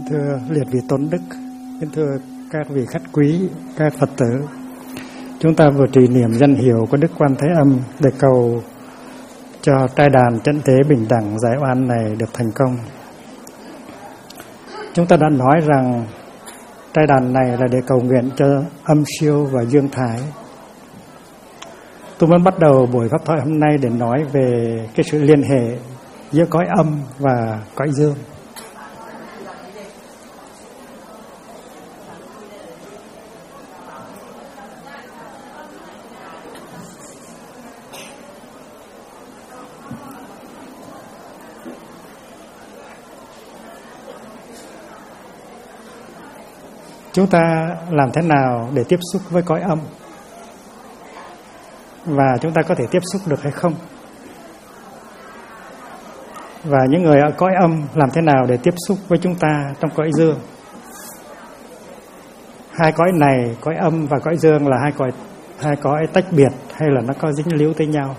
Thưa liệt vị tôn đức, kính thưa các vị khách quý, các Phật tử, chúng ta vừa trì niệm danh hiệu của Đức Quan Thế Âm để cầu cho trai đàn chánh tế bình đẳng giải oan này được thành công. Chúng ta đã nói rằng trai đàn này là để cầu nguyện cho âm siêu và dương thái. Tôi muốn bắt đầu buổi pháp thoại hôm nay để nói về cái sự liên hệ giữa cõi âm và cõi dương. Chúng ta làm thế nào để tiếp xúc với cõi âm? Và chúng ta có thể tiếp xúc được hay không? Và những người ở cõi âm làm thế nào để tiếp xúc với chúng ta trong cõi dương? Hai cõi này, cõi âm và cõi dương là hai cõi tách biệt hay là nó có dính líu tới nhau?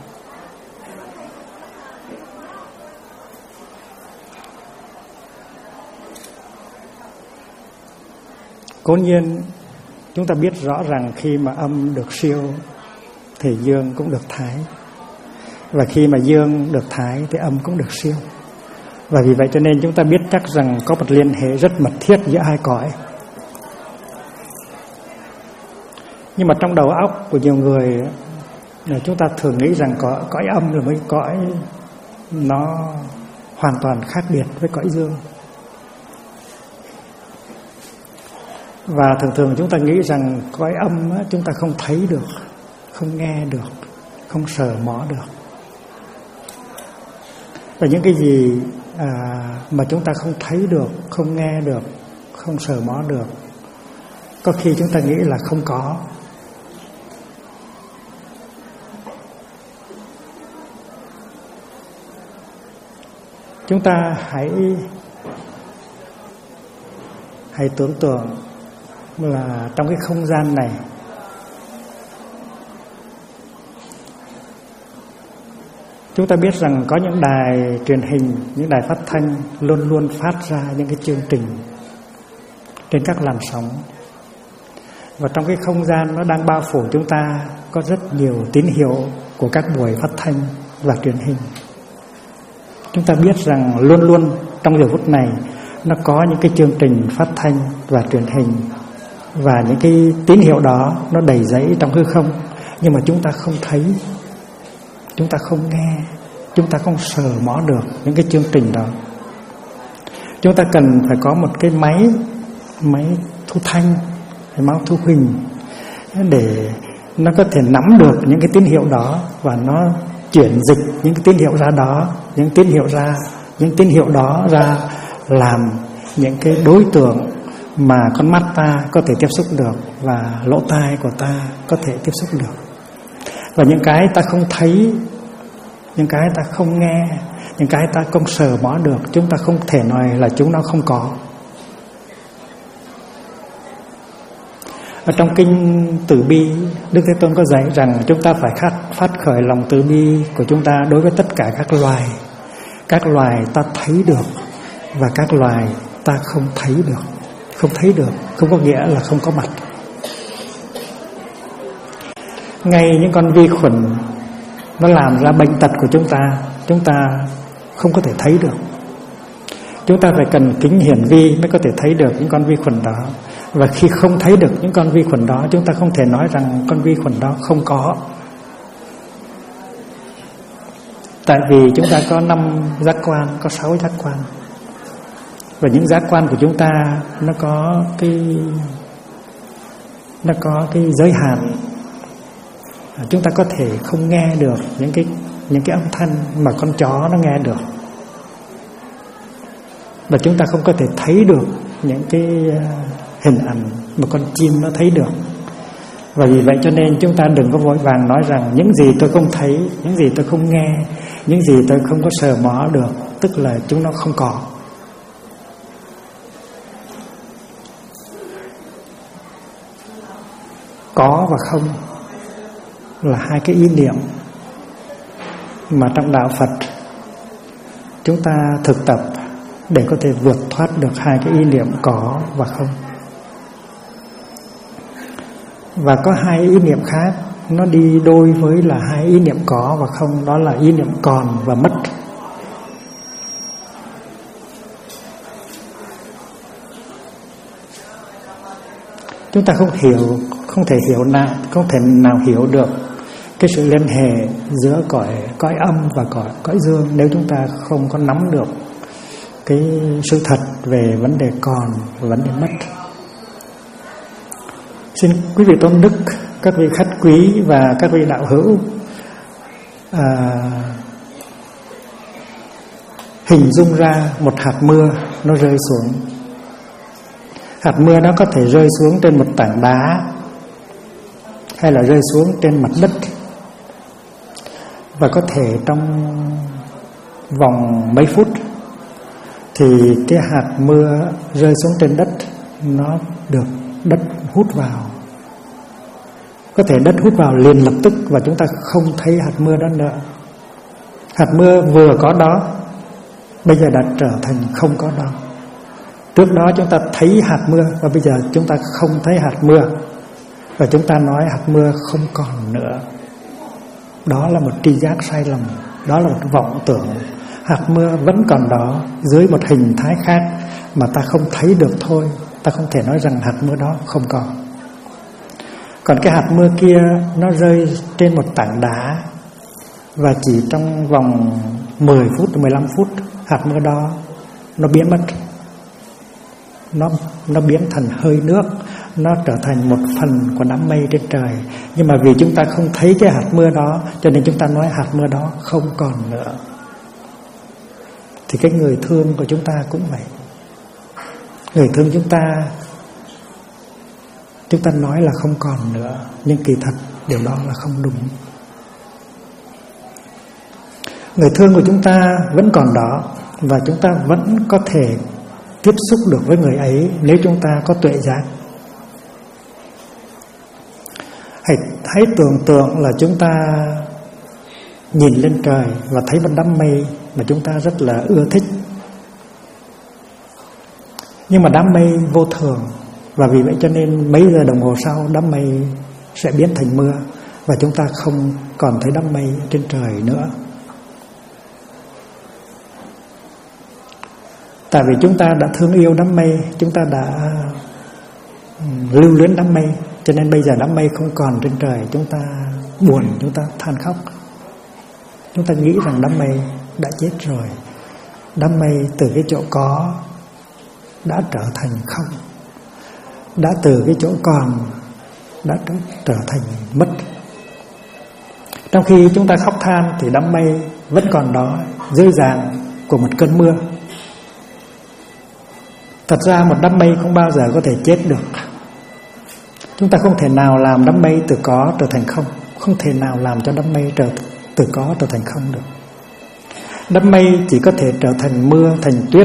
Cố nhiên chúng ta biết rõ rằng khi mà âm được siêu thì dương cũng được thái, và khi mà dương được thái thì âm cũng được siêu. Và vì vậy cho nên chúng ta biết chắc rằng có một liên hệ rất mật thiết giữa hai cõi. Nhưng mà trong đầu óc của nhiều người chúng ta thường nghĩ rằng cõi âm là một cõi nó hoàn toàn khác biệt với cõi dương. Và thường chúng ta nghĩ rằng cõi âm chúng ta không thấy được, không nghe được, không sờ mó được. Và những cái gì mà chúng ta không thấy được, không nghe được, không sờ mó được, có khi chúng ta nghĩ là không có. Chúng ta hãy tưởng tượng là trong cái không gian này chúng ta biết rằng có những đài truyền hình, những đài phát thanh luôn luôn phát ra những cái chương trình trên các làn sóng. Và trong cái không gian nó đang bao phủ chúng ta có rất nhiều tín hiệu của các buổi phát thanh và truyền hình. Chúng ta biết rằng luôn luôn trong giờ phút này nó có những cái chương trình phát thanh và truyền hình, và những cái tín hiệu đó nó đầy dẫy trong hư không, nhưng mà chúng ta không thấy, chúng ta không nghe, chúng ta không sờ mó được những cái chương trình đó. Chúng ta cần phải có một cái máy thu thanh, máy thu hình để nó có thể nắm được những cái tín hiệu đó và nó chuyển dịch những cái tín hiệu ra đó, những tín hiệu đó ra làm những cái đối tượng mà con mắt ta có thể tiếp xúc được và lỗ tai của ta có thể tiếp xúc được. Và những cái ta không thấy, những cái ta không nghe, những cái ta không sờ mó được, chúng ta không thể nói là chúng nó không có. Ở trong kinh Từ Bi, Đức Thế Tôn có dạy rằng chúng ta phải phát khởi lòng từ bi của chúng ta đối với tất cả các loài. Các loài ta thấy được và các loài ta không thấy được. Không thấy được không có nghĩa là không có mặt. Ngay những con vi khuẩn nó làm ra bệnh tật của chúng ta không có thể thấy được. Chúng ta phải cần kính hiển vi mới có thể thấy được những con vi khuẩn đó. Và khi không thấy được những con vi khuẩn đó, chúng ta không thể nói rằng con vi khuẩn đó không có. Tại vì chúng ta có 5 giác quan, có 6 giác quan. Và những giác quan của chúng ta nó có cái giới hạn. Chúng ta có thể không nghe được những cái âm thanh mà con chó nó nghe được. Và chúng ta không có thể thấy được những cái hình ảnh mà con chim nó thấy được. Và vì vậy cho nên chúng ta đừng có vội vàng nói rằng những gì tôi không thấy, những gì tôi không nghe, những gì tôi không có sờ mó được, tức là chúng nó không có. Có và không là hai cái ý niệm mà trong đạo Phật chúng ta thực tập để có thể vượt thoát được hai cái ý niệm có và không. Và có hai ý niệm khác nó đi đôi với là hai ý niệm có và không, đó là ý niệm còn và mất. Chúng ta không thể nào hiểu được cái sự liên hệ giữa cõi âm và cõi dương nếu chúng ta không có nắm được cái sự thật về vấn đề còn và vấn đề mất. Xin quý vị tôn đức, các vị khách quý và các vị đạo hữu hình dung ra một hạt mưa nó rơi xuống. Hạt mưa đó có thể rơi xuống trên một tảng đá hay là rơi xuống trên mặt đất, và có thể trong vòng mấy phút thì cái hạt mưa rơi xuống trên đất nó được đất hút vào. Có thể đất hút vào liền lập tức và chúng ta không thấy hạt mưa đó nữa. Hạt mưa vừa có đó bây giờ đã trở thành không có đó. Trước đó chúng ta thấy hạt mưa và bây giờ chúng ta không thấy hạt mưa, và chúng ta nói hạt mưa không còn nữa. Đó là một tri giác sai lầm, đó là một vọng tưởng. Hạt mưa vẫn còn đó dưới một hình thái khác mà ta không thấy được thôi. Ta không thể nói rằng hạt mưa đó không còn. Còn cái hạt mưa kia nó rơi trên một tảng đá, và chỉ trong vòng 10 phút, 15 phút hạt mưa đó nó biến mất. Nó biến thành hơi nước, nó trở thành một phần của đám mây trên trời. Nhưng mà vì chúng ta không thấy cái hạt mưa đó, cho nên chúng ta nói hạt mưa đó không còn nữa. Thì cái người thương của chúng ta cũng vậy. Người thương chúng ta nói là không còn nữa, nhưng kỳ thật điều đó là không đúng. Người thương của chúng ta vẫn còn đó, và chúng ta vẫn có thể tiếp xúc được với người ấy nếu chúng ta có tuệ giác. Hãy tưởng tượng là chúng ta nhìn lên trời và thấy một đám mây mà chúng ta rất là ưa thích. Nhưng mà đám mây vô thường, và vì vậy cho nên mấy giờ đồng hồ sau đám mây sẽ biến thành mưa, và chúng ta không còn thấy đám mây trên trời nữa. Tại vì chúng ta đã thương yêu đám mây, chúng ta đã lưu luyến đám mây, cho nên bây giờ đám mây không còn trên trời, chúng ta buồn, chúng ta than khóc. Chúng ta nghĩ rằng đám mây đã chết rồi. Đám mây từ cái chỗ có đã trở thành không, đã từ cái chỗ còn đã trở thành mất. Trong khi chúng ta khóc than thì đám mây vẫn còn đó dưới dạng của một cơn mưa. Thật ra một đám mây không bao giờ có thể chết được. Chúng ta không thể nào làm đám mây từ có trở thành không, không thể nào làm cho đám mây từ có trở thành không được. Đám mây chỉ có thể trở thành mưa, thành tuyết,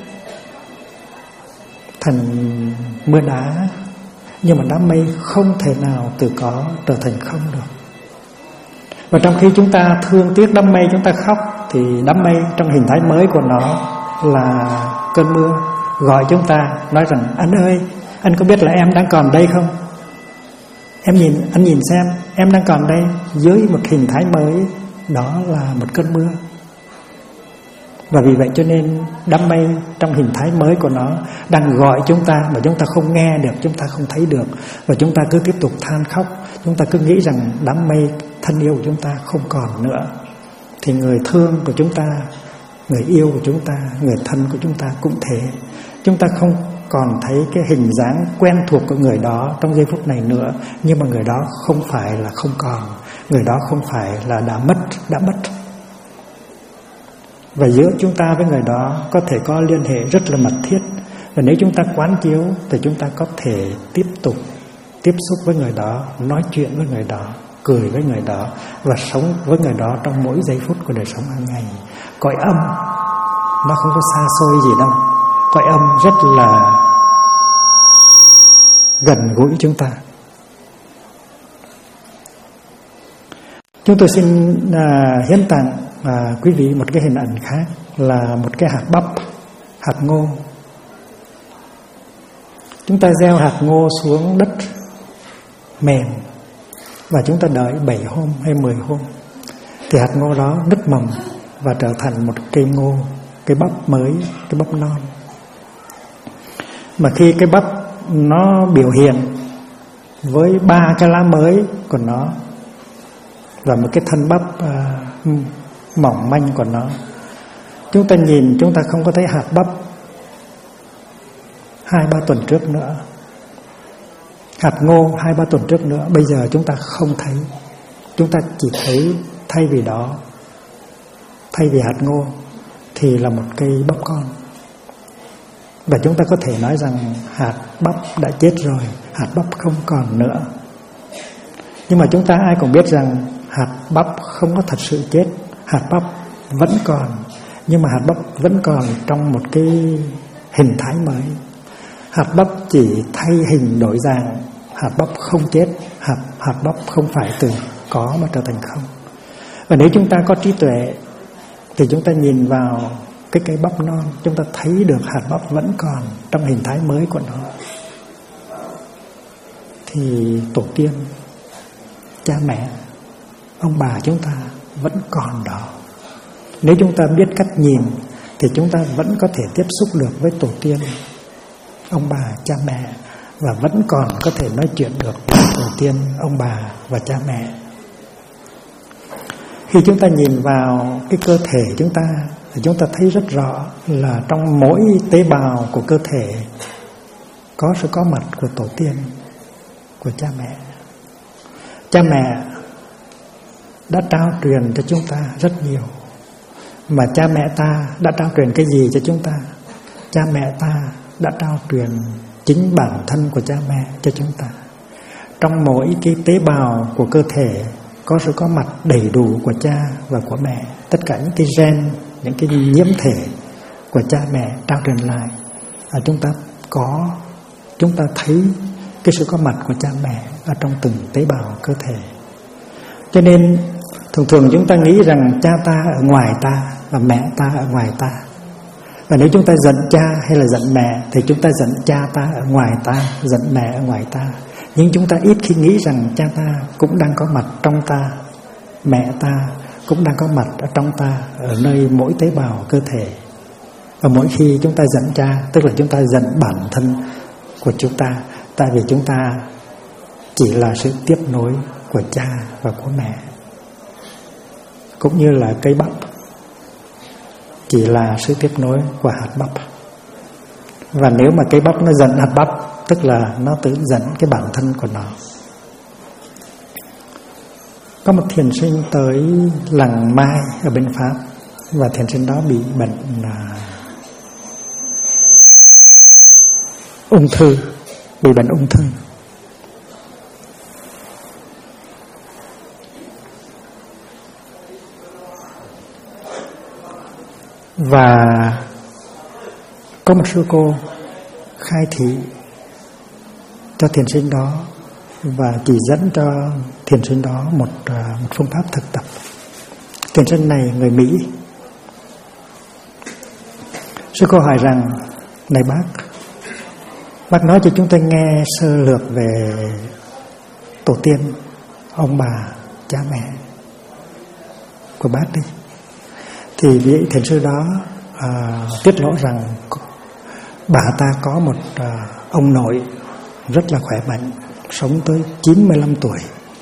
thành mưa đá, nhưng mà đám mây không thể nào từ có trở thành không được. Và trong khi chúng ta thương tiếc đám mây, chúng ta khóc, thì đám mây trong hình thái mới của nó là cơn mưa gọi chúng ta, nói rằng anh ơi, anh có biết là em đang còn đây không? Anh nhìn xem, em đang còn đây dưới một hình thái mới, đó là một cơn mưa. Và vì vậy cho nên đám mây trong hình thái mới của nó đang gọi chúng ta, mà chúng ta không nghe được, chúng ta không thấy được, và chúng ta cứ tiếp tục than khóc. Chúng ta cứ nghĩ rằng đám mây thân yêu của chúng ta không còn nữa. Thì người thương của chúng ta, người yêu của chúng ta, người thân của chúng ta cũng thế. Chúng ta không còn thấy cái hình dáng quen thuộc của người đó trong giây phút này nữa, nhưng mà người đó không phải là không còn, người đó không phải là đã mất. Và giữa chúng ta với người đó có thể có liên hệ rất là mật thiết. Và nếu chúng ta quán chiếu thì chúng ta có thể tiếp tục tiếp xúc với người đó, nói chuyện với người đó, cười với người đó, và sống với người đó trong mỗi giây phút của đời sống hàng ngày. Cõi âm nó không có xa xôi gì đâu. Cõi âm rất là gần gũi chúng ta. Chúng tôi xin hiến tặng quý vị một cái hình ảnh khác, là một cái hạt hạt ngô. Chúng ta gieo hạt ngô xuống đất mềm và chúng ta đợi 7 hôm hay 10 hôm thì hạt ngô đó nứt mầm và trở thành một cây ngô, cây bắp mới, cây bắp non. Mà khi cây bắp nó biểu hiện với 3 cái lá mới của nó và một cái thân bắp mỏng manh của nó, chúng ta nhìn chúng ta không có thấy hạt bắp 2-3 tuần trước nữa, hạt ngô 2-3 tuần trước nữa. Bây giờ chúng ta không thấy, chúng ta chỉ thấy thay vì hạt ngô thì là một cây bắp con. Và chúng ta có thể nói rằng hạt bắp đã chết rồi, hạt bắp không còn nữa. Nhưng mà chúng ta ai cũng biết rằng hạt bắp không có thật sự chết, hạt bắp vẫn còn, nhưng mà hạt bắp vẫn còn trong một cái hình thái mới. Hạt bắp chỉ thay hình đổi dạng, hạt bắp không chết, hạt bắp không phải từ có mà trở thành không. Và nếu chúng ta có trí tuệ thì chúng ta nhìn vào cái cây bắp non, chúng ta thấy được hạt bắp vẫn còn trong hình thái mới của nó. Thì tổ tiên, cha mẹ, ông bà chúng ta vẫn còn đó. Nếu chúng ta biết cách nhìn thì chúng ta vẫn có thể tiếp xúc được với tổ tiên, ông bà, cha mẹ, và vẫn còn có thể nói chuyện được với tổ tiên, ông bà và cha mẹ. Khi chúng ta nhìn vào cái cơ thể chúng ta thì chúng ta thấy rất rõ là trong mỗi tế bào của cơ thể có sự có mặt của tổ tiên, của cha mẹ. Cha mẹ đã trao truyền cho chúng ta rất nhiều. Mà cha mẹ ta đã trao truyền cái gì cho chúng ta? Cha mẹ ta đã trao truyền chính bản thân của cha mẹ cho chúng ta. Trong mỗi cái tế bào của cơ thể có sự có mặt đầy đủ của cha và của mẹ. Tất cả những cái gen, những cái nhiễm thể của cha mẹ trao truyền lại, chúng ta thấy cái sự có mặt của cha mẹ ở trong từng tế bào cơ thể. Cho nên thường chúng ta nghĩ rằng cha ta ở ngoài ta và mẹ ta ở ngoài ta. Và nếu chúng ta giận cha hay là giận mẹ thì chúng ta giận cha ta ở ngoài ta, giận mẹ ở ngoài ta. Nhưng chúng ta ít khi nghĩ rằng cha ta cũng đang có mặt trong ta, mẹ ta cũng đang có mặt ở trong ta, ở nơi mỗi tế bào cơ thể. Và mỗi khi chúng ta giận cha, tức là chúng ta giận bản thân của chúng ta, tại vì chúng ta chỉ là sự tiếp nối của cha và của mẹ. Cũng như là cây bắp chỉ là sự tiếp nối của hạt bắp. Và nếu mà cây bắp nó giận hạt bắp, tức là nó tự giận cái bản thân của nó. Có một thiền sinh tới làng Mai ở bên Pháp, và thiền sinh đó bị bệnh ung thư, bị bệnh ung thư. Và có một sư cô khai thị cho thiền sinh đó và chỉ dẫn cho thiền sinh đó một phương pháp thực tập. Thiền sinh này người Mỹ. Sư cô hỏi rằng: này bác nói cho chúng tôi nghe sơ lược về tổ tiên, ông bà, cha mẹ của bác đi. Thì vị thiền sư đó tiết lộ rằng bà ta có một ông nội rất là khỏe mạnh, sống tới 95 tuổi.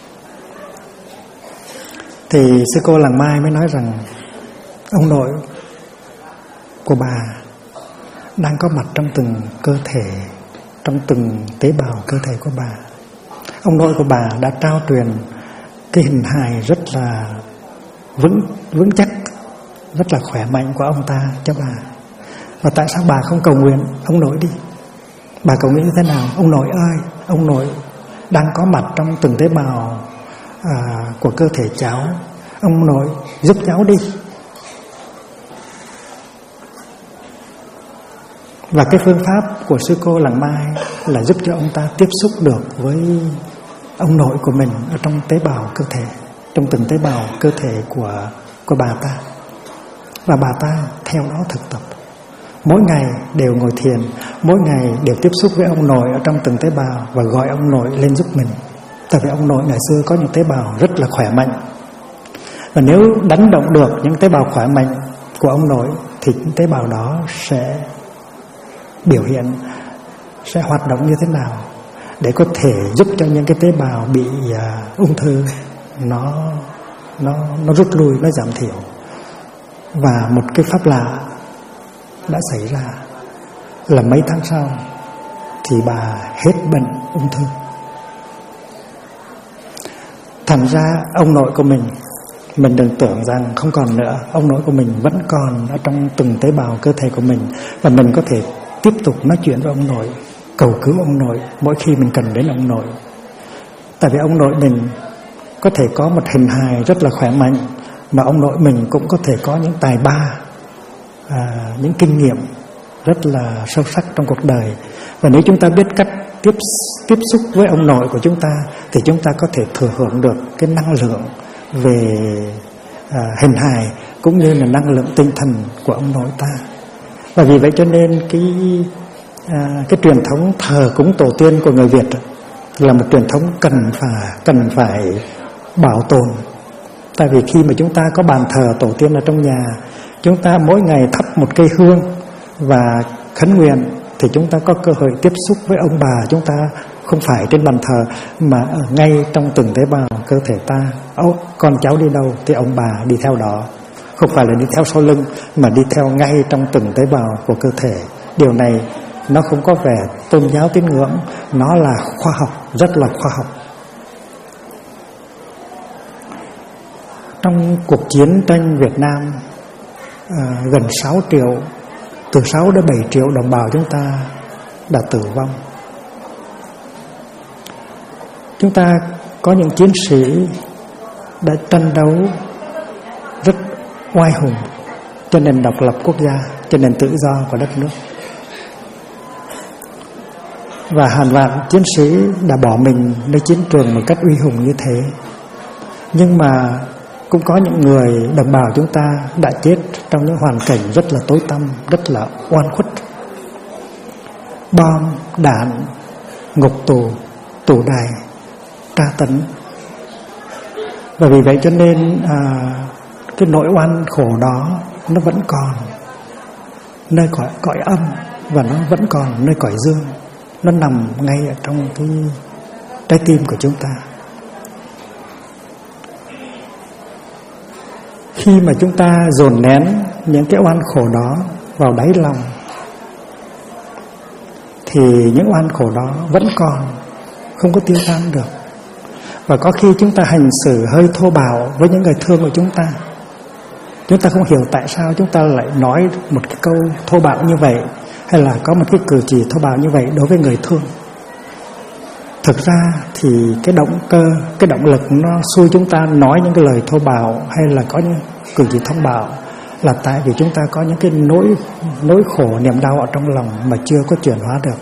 Thì sư cô làng Mai mới nói rằng ông nội của bà đang có mặt trong từng cơ thể, trong từng tế bào cơ thể của bà. Ông nội của bà đã trao truyền cái hình hài rất là vững chắc, rất là khỏe mạnh của ông ta cho bà. Và tại sao bà không cầu nguyện ông nội đi? Bà cầu nguyện như thế nào? Ông nội ơi, ông nội đang có mặt trong từng tế bào của cơ thể cháu, ông nội giúp cháu đi. Và cái phương pháp của sư cô làng Mai là giúp cho ông ta tiếp xúc được với ông nội của mình ở trong tế bào cơ thể, trong từng tế bào cơ thể của bà ta. Và bà ta theo đó thực tập. mỗi ngày đều ngồi thiền, mỗi ngày đều tiếp xúc với ông nội ở trong từng tế bào và gọi ông nội lên giúp mình. Tại vì ông nội ngày xưa có những tế bào rất là khỏe mạnh, và nếu đánh động được những tế bào khỏe mạnh của ông nội thì những tế bào đó sẽ biểu hiện, sẽ hoạt động như thế nào để có thể giúp cho những cái tế bào bị ung thư nó rút lui, nó giảm thiểu. Và một cái pháp lạ đã xảy ra là mấy tháng sau thì bà hết bệnh ung thư. Thành ra ông nội của mình đừng tưởng rằng không còn nữa. Ông nội của mình vẫn còn ở trong từng tế bào cơ thể của mình, và mình có thể tiếp tục nói chuyện với ông nội, cầu cứu ông nội mỗi khi mình cần đến ông nội. Tại vì ông nội mình có thể có một hình hài rất là khỏe mạnh, mà ông nội mình cũng có thể có những tài ba, những kinh nghiệm rất là sâu sắc trong cuộc đời. Và nếu chúng ta biết cách tiếp xúc với ông nội của chúng ta thì chúng ta có thể thừa hưởng được cái năng lượng về hình hài cũng như là năng lượng tinh thần của ông nội ta. Và vì vậy cho nên cái truyền thống thờ cúng tổ tiên của người Việt là một truyền thống cần phải bảo tồn. Tại vì khi mà chúng ta có bàn thờ tổ tiên ở trong nhà, chúng ta mỗi ngày thắp một cây hương và khấn nguyện thì chúng ta có cơ hội tiếp xúc với ông bà chúng ta, không phải trên bàn thờ mà ở ngay trong từng tế bào cơ thể ta. Con cháu đi đâu thì ông bà đi theo đó, không phải là đi theo sau lưng mà đi theo ngay trong từng tế bào của cơ thể. Điều này nó không có vẻ tôn giáo tín ngưỡng, nó là khoa học, rất là khoa học. Trong cuộc chiến tranh Việt Nam, gần 6 triệu, từ 6 đến 7 triệu đồng bào chúng ta đã tử vong. Chúng ta có những chiến sĩ đã tranh đấu rất oai hùng cho nền độc lập quốc gia, cho nền tự do của đất nước. Và hàng vạn chiến sĩ đã bỏ mình nơi chiến trường một cách uy hùng như thế. Nhưng mà cũng có những người đồng bào chúng ta đã chết trong những hoàn cảnh rất là tối tăm, rất là oan khuất. Bom, đạn, ngục tù, tù đày, tra tấn. Và vì vậy cho nên cái nỗi oan khổ đó nó vẫn còn nơi cõi âm, và nó vẫn còn nơi cõi dương. Nó nằm ngay ở trong cái trái tim của chúng ta. Khi mà chúng ta dồn nén những cái oan khổ đó vào đáy lòng thì những oan khổ đó vẫn còn, không có tiêu tan được. Và có khi chúng ta hành xử hơi thô bạo với những người thương của chúng ta. Chúng ta không hiểu tại sao chúng ta lại nói một cái câu thô bạo như vậy, hay là có một cái cử chỉ thô bạo như vậy đối với người thương. Thực ra thì cái động cơ, cái động lực nó xui chúng ta nói những cái lời thô bạo hay là có những cử chỉ thô bạo là tại vì chúng ta có những cái nỗi khổ niềm đau ở trong lòng mà chưa có chuyển hóa được.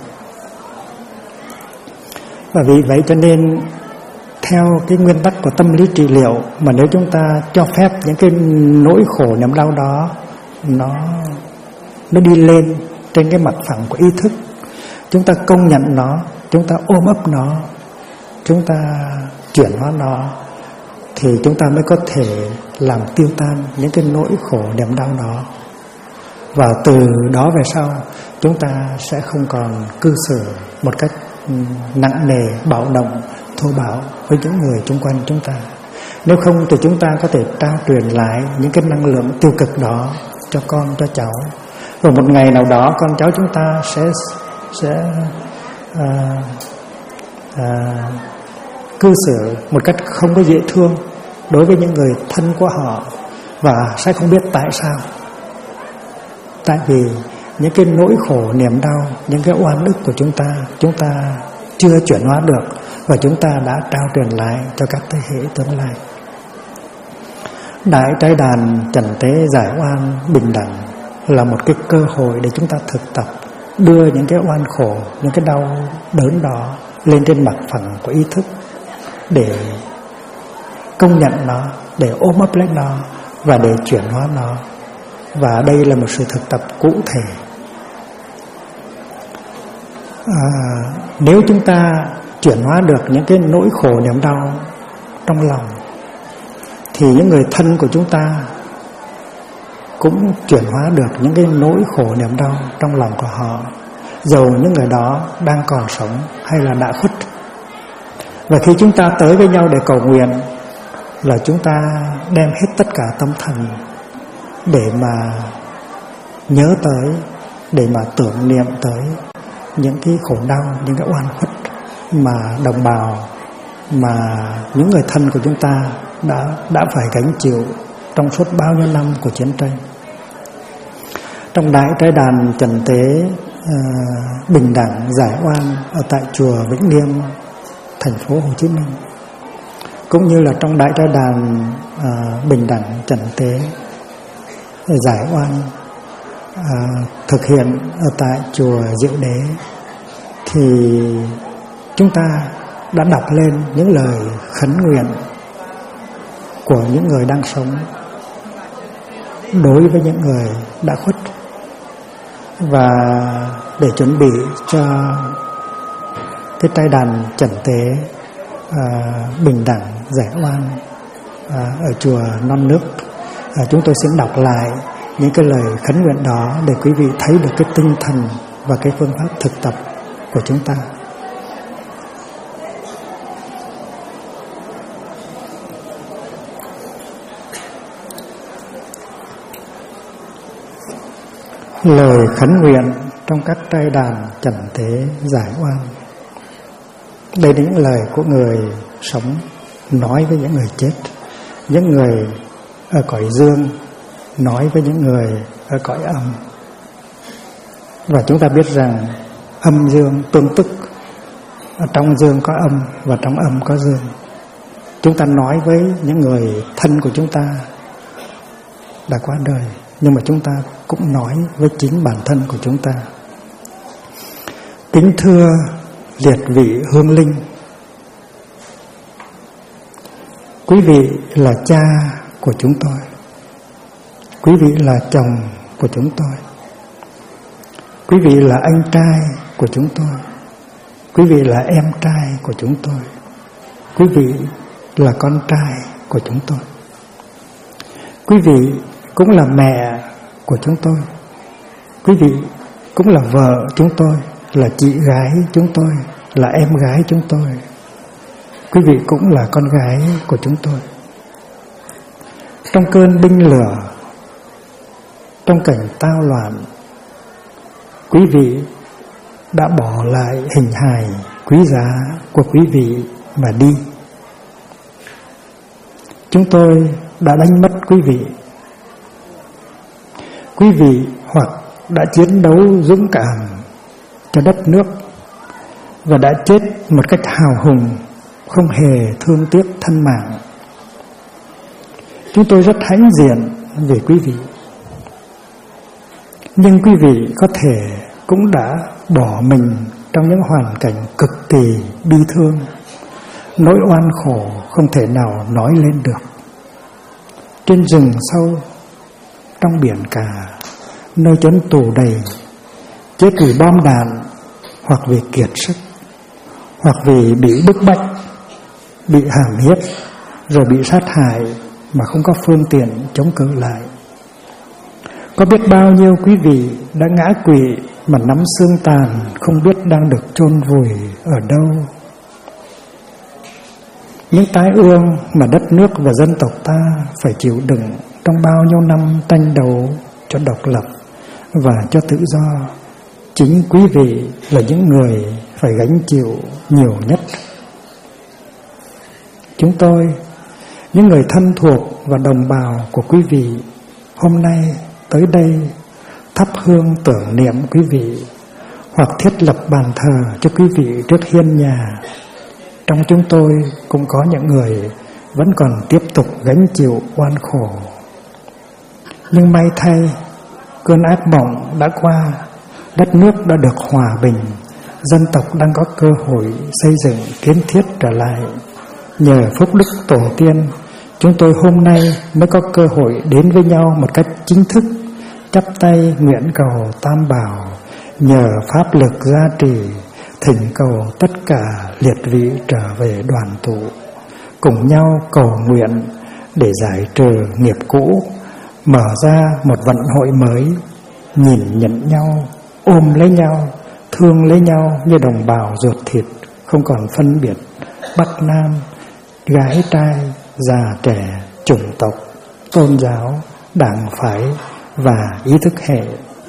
Và vì vậy cho nên theo cái nguyên tắc của tâm lý trị liệu, mà nếu chúng ta cho phép những cái nỗi khổ niềm đau đó nó đi lên trên cái mặt phẳng của ý thức, chúng ta công nhận nó, chúng ta ôm ấp nó, chúng ta chuyển hóa nó, thì chúng ta mới có thể làm tiêu tan những cái nỗi khổ niềm đau đó. Và từ đó về sau chúng ta sẽ không còn cư xử một cách nặng nề, bạo động, thô bạo với những người xung quanh chúng ta. Nếu không thì chúng ta có thể trao truyền lại những cái năng lượng tiêu cực đó cho con, cho cháu. Rồi một ngày nào đó con cháu chúng ta sẽ cư xử một cách không có dễ thương đối với những người thân của họ, và sẽ không biết tại sao. Tại vì những cái nỗi khổ niềm đau, những cái oan ức của chúng ta chưa chuyển hóa được, và chúng ta đã trao truyền lại cho các thế hệ tương lai. Đại trái đàn trần tế giải oan bình đẳng là một cái cơ hội để chúng ta thực tập đưa những cái oan khổ, những cái đau đớn đó lên trên mặt phẳng của ý thức, để công nhận nó, để ôm ấp lấy nó và để chuyển hóa nó. Và đây là một sự thực tập cụ thể Nếu chúng ta chuyển hóa được những cái nỗi khổ niềm đau trong lòng, thì những người thân của chúng ta cũng chuyển hóa được những cái nỗi khổ niềm đau trong lòng của họ, dầu những người đó đang còn sống hay là đã khuất. Và khi chúng ta tới với nhau để cầu nguyện, là chúng ta đem hết tất cả tâm thần để mà nhớ tới, để mà tưởng niệm tới những cái khổ đau, những cái oan khuất mà đồng bào, mà những người thân của chúng ta đã phải gánh chịu trong suốt bao nhiêu năm của chiến tranh. Trong đại trái đàn trần tế bình đẳng giải oan ở tại chùa Vĩnh Niêm, thành phố Hồ Chí Minh, cũng như là trong đại trái đàn bình đẳng trần tế giải oan thực hiện ở tại chùa Diệu Đế, thì chúng ta đã đọc lên những lời khấn nguyện của những người đang sống đối với những người đã khuất, và để chuẩn bị cho cái trai đàn trần tế bình đẳng giải oan ở chùa Non Nước. Chúng tôi xin đọc lại những cái lời khấn nguyện đó để quý vị thấy được cái tinh thần và cái phương pháp thực tập của chúng ta. Lời khấn nguyện trong các trai đàn trần tế giải oan. Đây là những lời của người sống nói với những người chết, những người ở cõi dương nói với những người ở cõi âm. Và chúng ta biết rằng âm dương tương tức, ở trong dương có âm và trong âm có dương. Chúng ta nói với những người thân của chúng ta đã qua đời, nhưng mà chúng ta cũng nói với chính bản thân của chúng ta. Kính thưa liệt vị hương linh, quý vị là cha của chúng tôi, quý vị là chồng của chúng tôi, quý vị là anh trai của chúng tôi, quý vị là em trai của chúng tôi, quý vị là con trai của chúng tôi, quý vị cũng là mẹ của chúng tôi, quý vị cũng là vợ chúng tôi, là chị gái chúng tôi, là em gái chúng tôi, quý vị cũng là con gái của chúng tôi. Trong cơn binh lửa, trong cảnh tao loạn, quý vị đã bỏ lại hình hài quý giá của quý vị mà đi. Chúng tôi đã đánh mất quý vị. Quý vị hoặc đã chiến đấu dũng cảm cho đất nước và đã chết một cách hào hùng, không hề thương tiếc thân mạng. Chúng tôi rất hãnh diện về quý vị. Nhưng quý vị có thể cũng đã bỏ mình trong những hoàn cảnh cực kỳ bi thương, nỗi oan khổ không thể nào nói lên được. Trên rừng sâu, trong biển cả, nơi chốn tù đầy, chết vì bom đạn, hoặc vì kiệt sức, hoặc vì bị bức bách, bị hãm hiếp, rồi bị sát hại mà không có phương tiện chống cự lại. Có biết bao nhiêu quý vị đã ngã quỵ mà nắm xương tàn, không biết đang được chôn vùi ở đâu. Những tai ương mà đất nước và dân tộc ta phải chịu đựng trong bao nhiêu năm tranh đấu cho độc lập và cho tự do, chính quý vị là những người phải gánh chịu nhiều nhất. Chúng tôi, những người thân thuộc và đồng bào của quý vị, hôm nay tới đây thắp hương tưởng niệm quý vị, hoặc thiết lập bàn thờ cho quý vị trước hiên nhà. Trong chúng tôi cũng có những người vẫn còn tiếp tục gánh chịu oan khổ. Nhưng may thay, cơn ác mộng đã qua, đất nước đã được hòa bình, dân tộc đang có cơ hội xây dựng kiến thiết trở lại. Nhờ phúc đức tổ tiên, chúng tôi hôm nay mới có cơ hội đến với nhau một cách chính thức, chắp tay nguyện cầu Tam Bảo, nhờ pháp lực gia trì, thỉnh cầu tất cả liệt vị trở về đoàn tụ, cùng nhau cầu nguyện để giải trừ nghiệp cũ, mở ra một vận hội mới, nhìn nhận nhau, ôm lấy nhau, thương lấy nhau như đồng bào ruột thịt, không còn phân biệt Bắc Nam, gái trai, già trẻ, chủng tộc, tôn giáo, đảng phái và ý thức hệ.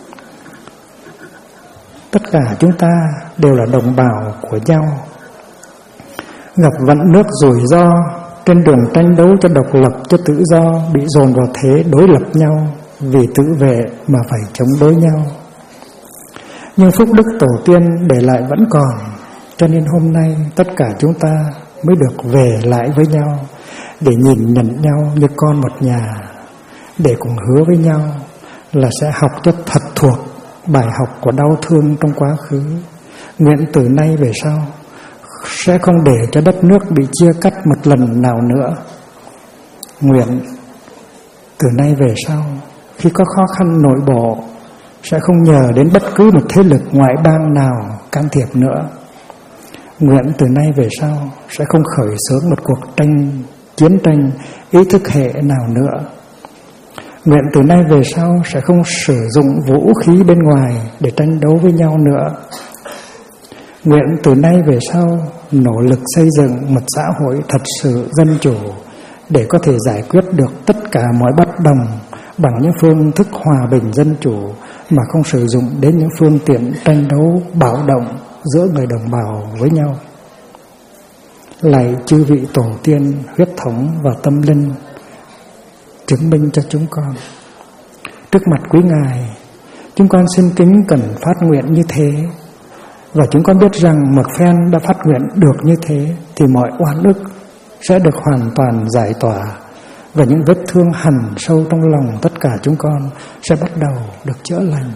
Tất cả chúng ta đều là đồng bào của nhau. Gặp vận nước rủi ro, trên đường tranh đấu cho độc lập, cho tự do, bị dồn vào thế đối lập nhau, vì tự vệ mà phải chống đối nhau. Nhưng phúc đức tổ tiên để lại vẫn còn, cho nên hôm nay tất cả chúng ta mới được về lại với nhau, để nhìn nhận nhau như con một nhà, để cùng hứa với nhau là sẽ học cho thật thuộc bài học của đau thương trong quá khứ. Nguyện từ nay về sau sẽ không để cho đất nước bị chia cắt một lần nào nữa. Nguyện từ nay về sau, khi có khó khăn nội bộ, sẽ không nhờ đến bất cứ một thế lực ngoại bang nào can thiệp nữa. Nguyện từ nay về sau sẽ không khởi xướng một cuộc chiến tranh ý thức hệ nào nữa. Nguyện từ nay về sau sẽ không sử dụng vũ khí bên ngoài để tranh đấu với nhau nữa. Nguyện từ nay về sau nỗ lực xây dựng một xã hội thật sự dân chủ, để có thể giải quyết được tất cả mọi bất đồng bằng những phương thức hòa bình dân chủ, mà không sử dụng đến những phương tiện tranh đấu bạo động giữa người đồng bào với nhau. Lạy chư vị tổ tiên huyết thống và tâm linh, chứng minh cho chúng con. Trước mặt quý Ngài, chúng con xin kính cẩn phát nguyện như thế. Và chúng con biết rằng một phen đã phát nguyện được như thế, thì mọi oan ức sẽ được hoàn toàn giải tỏa, và những vết thương hằn sâu trong lòng tất cả chúng con sẽ bắt đầu được chữa lành.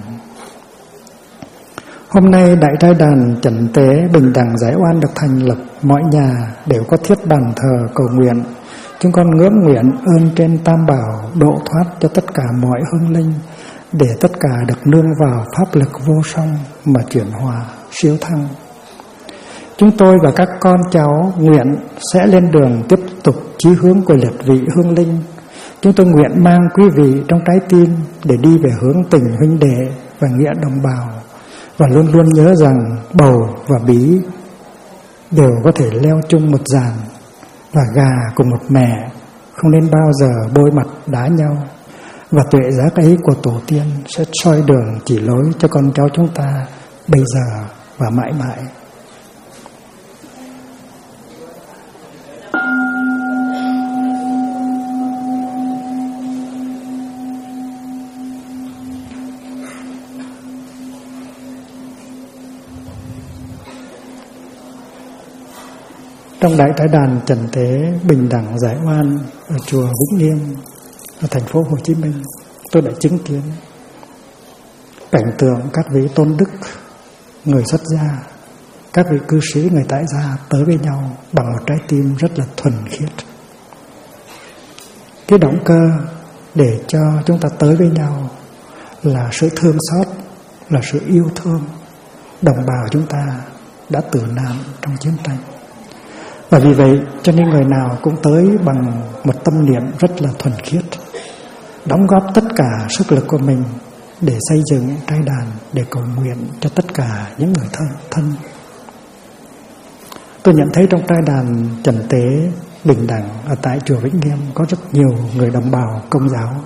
Hôm nay Đại Trai Đàn Chẩn Tế Bình Đẳng Giải Oan được thành lập, mọi nhà đều có thiết bàn thờ cầu nguyện. Chúng con ngưỡng nguyện ơn trên Tam Bảo độ thoát cho tất cả mọi hương linh, để tất cả được nương vào pháp lực vô song mà chuyển hòa siêu thăng. Chúng tôi và các con cháu nguyện sẽ lên đường tiếp tục chí hướng của liệt vị hương linh. Chúng tôi nguyện mang quý vị trong trái tim để đi về hướng tình huynh đệ và nghĩa đồng bào, và luôn luôn nhớ rằng bầu và bí đều có thể leo chung một giàn, và gà cùng một mẹ không nên bao giờ bôi mặt đá nhau. Và tuệ giác ấy của tổ tiên sẽ soi đường chỉ lối cho con cháu chúng ta bây giờ và mãi mãi. Trong Đại Tái Đàn Trần Tế Bình Đẳng Giải Oan ở chùa Vĩnh Nghiêm ở thành phố Hồ Chí Minh, tôi đã chứng kiến cảnh tượng các vị tôn đức, người xuất gia, các vị cư sĩ, người tại gia tới với nhau bằng một trái tim rất là thuần khiết. Cái động cơ để cho chúng ta tới với nhau là sự thương xót, là sự yêu thương đồng bào chúng ta đã tử nạn trong chiến tranh. Và vì vậy cho nên người nào cũng tới bằng một tâm niệm rất là thuần khiết, đóng góp tất cả sức lực của mình để xây dựng trai đàn, để cầu nguyện cho tất cả những người thân. Tôi nhận thấy trong trai đàn Trần Tế Bình Đẳng ở tại chùa Vĩnh Nghiêm có rất nhiều người đồng bào Công giáo.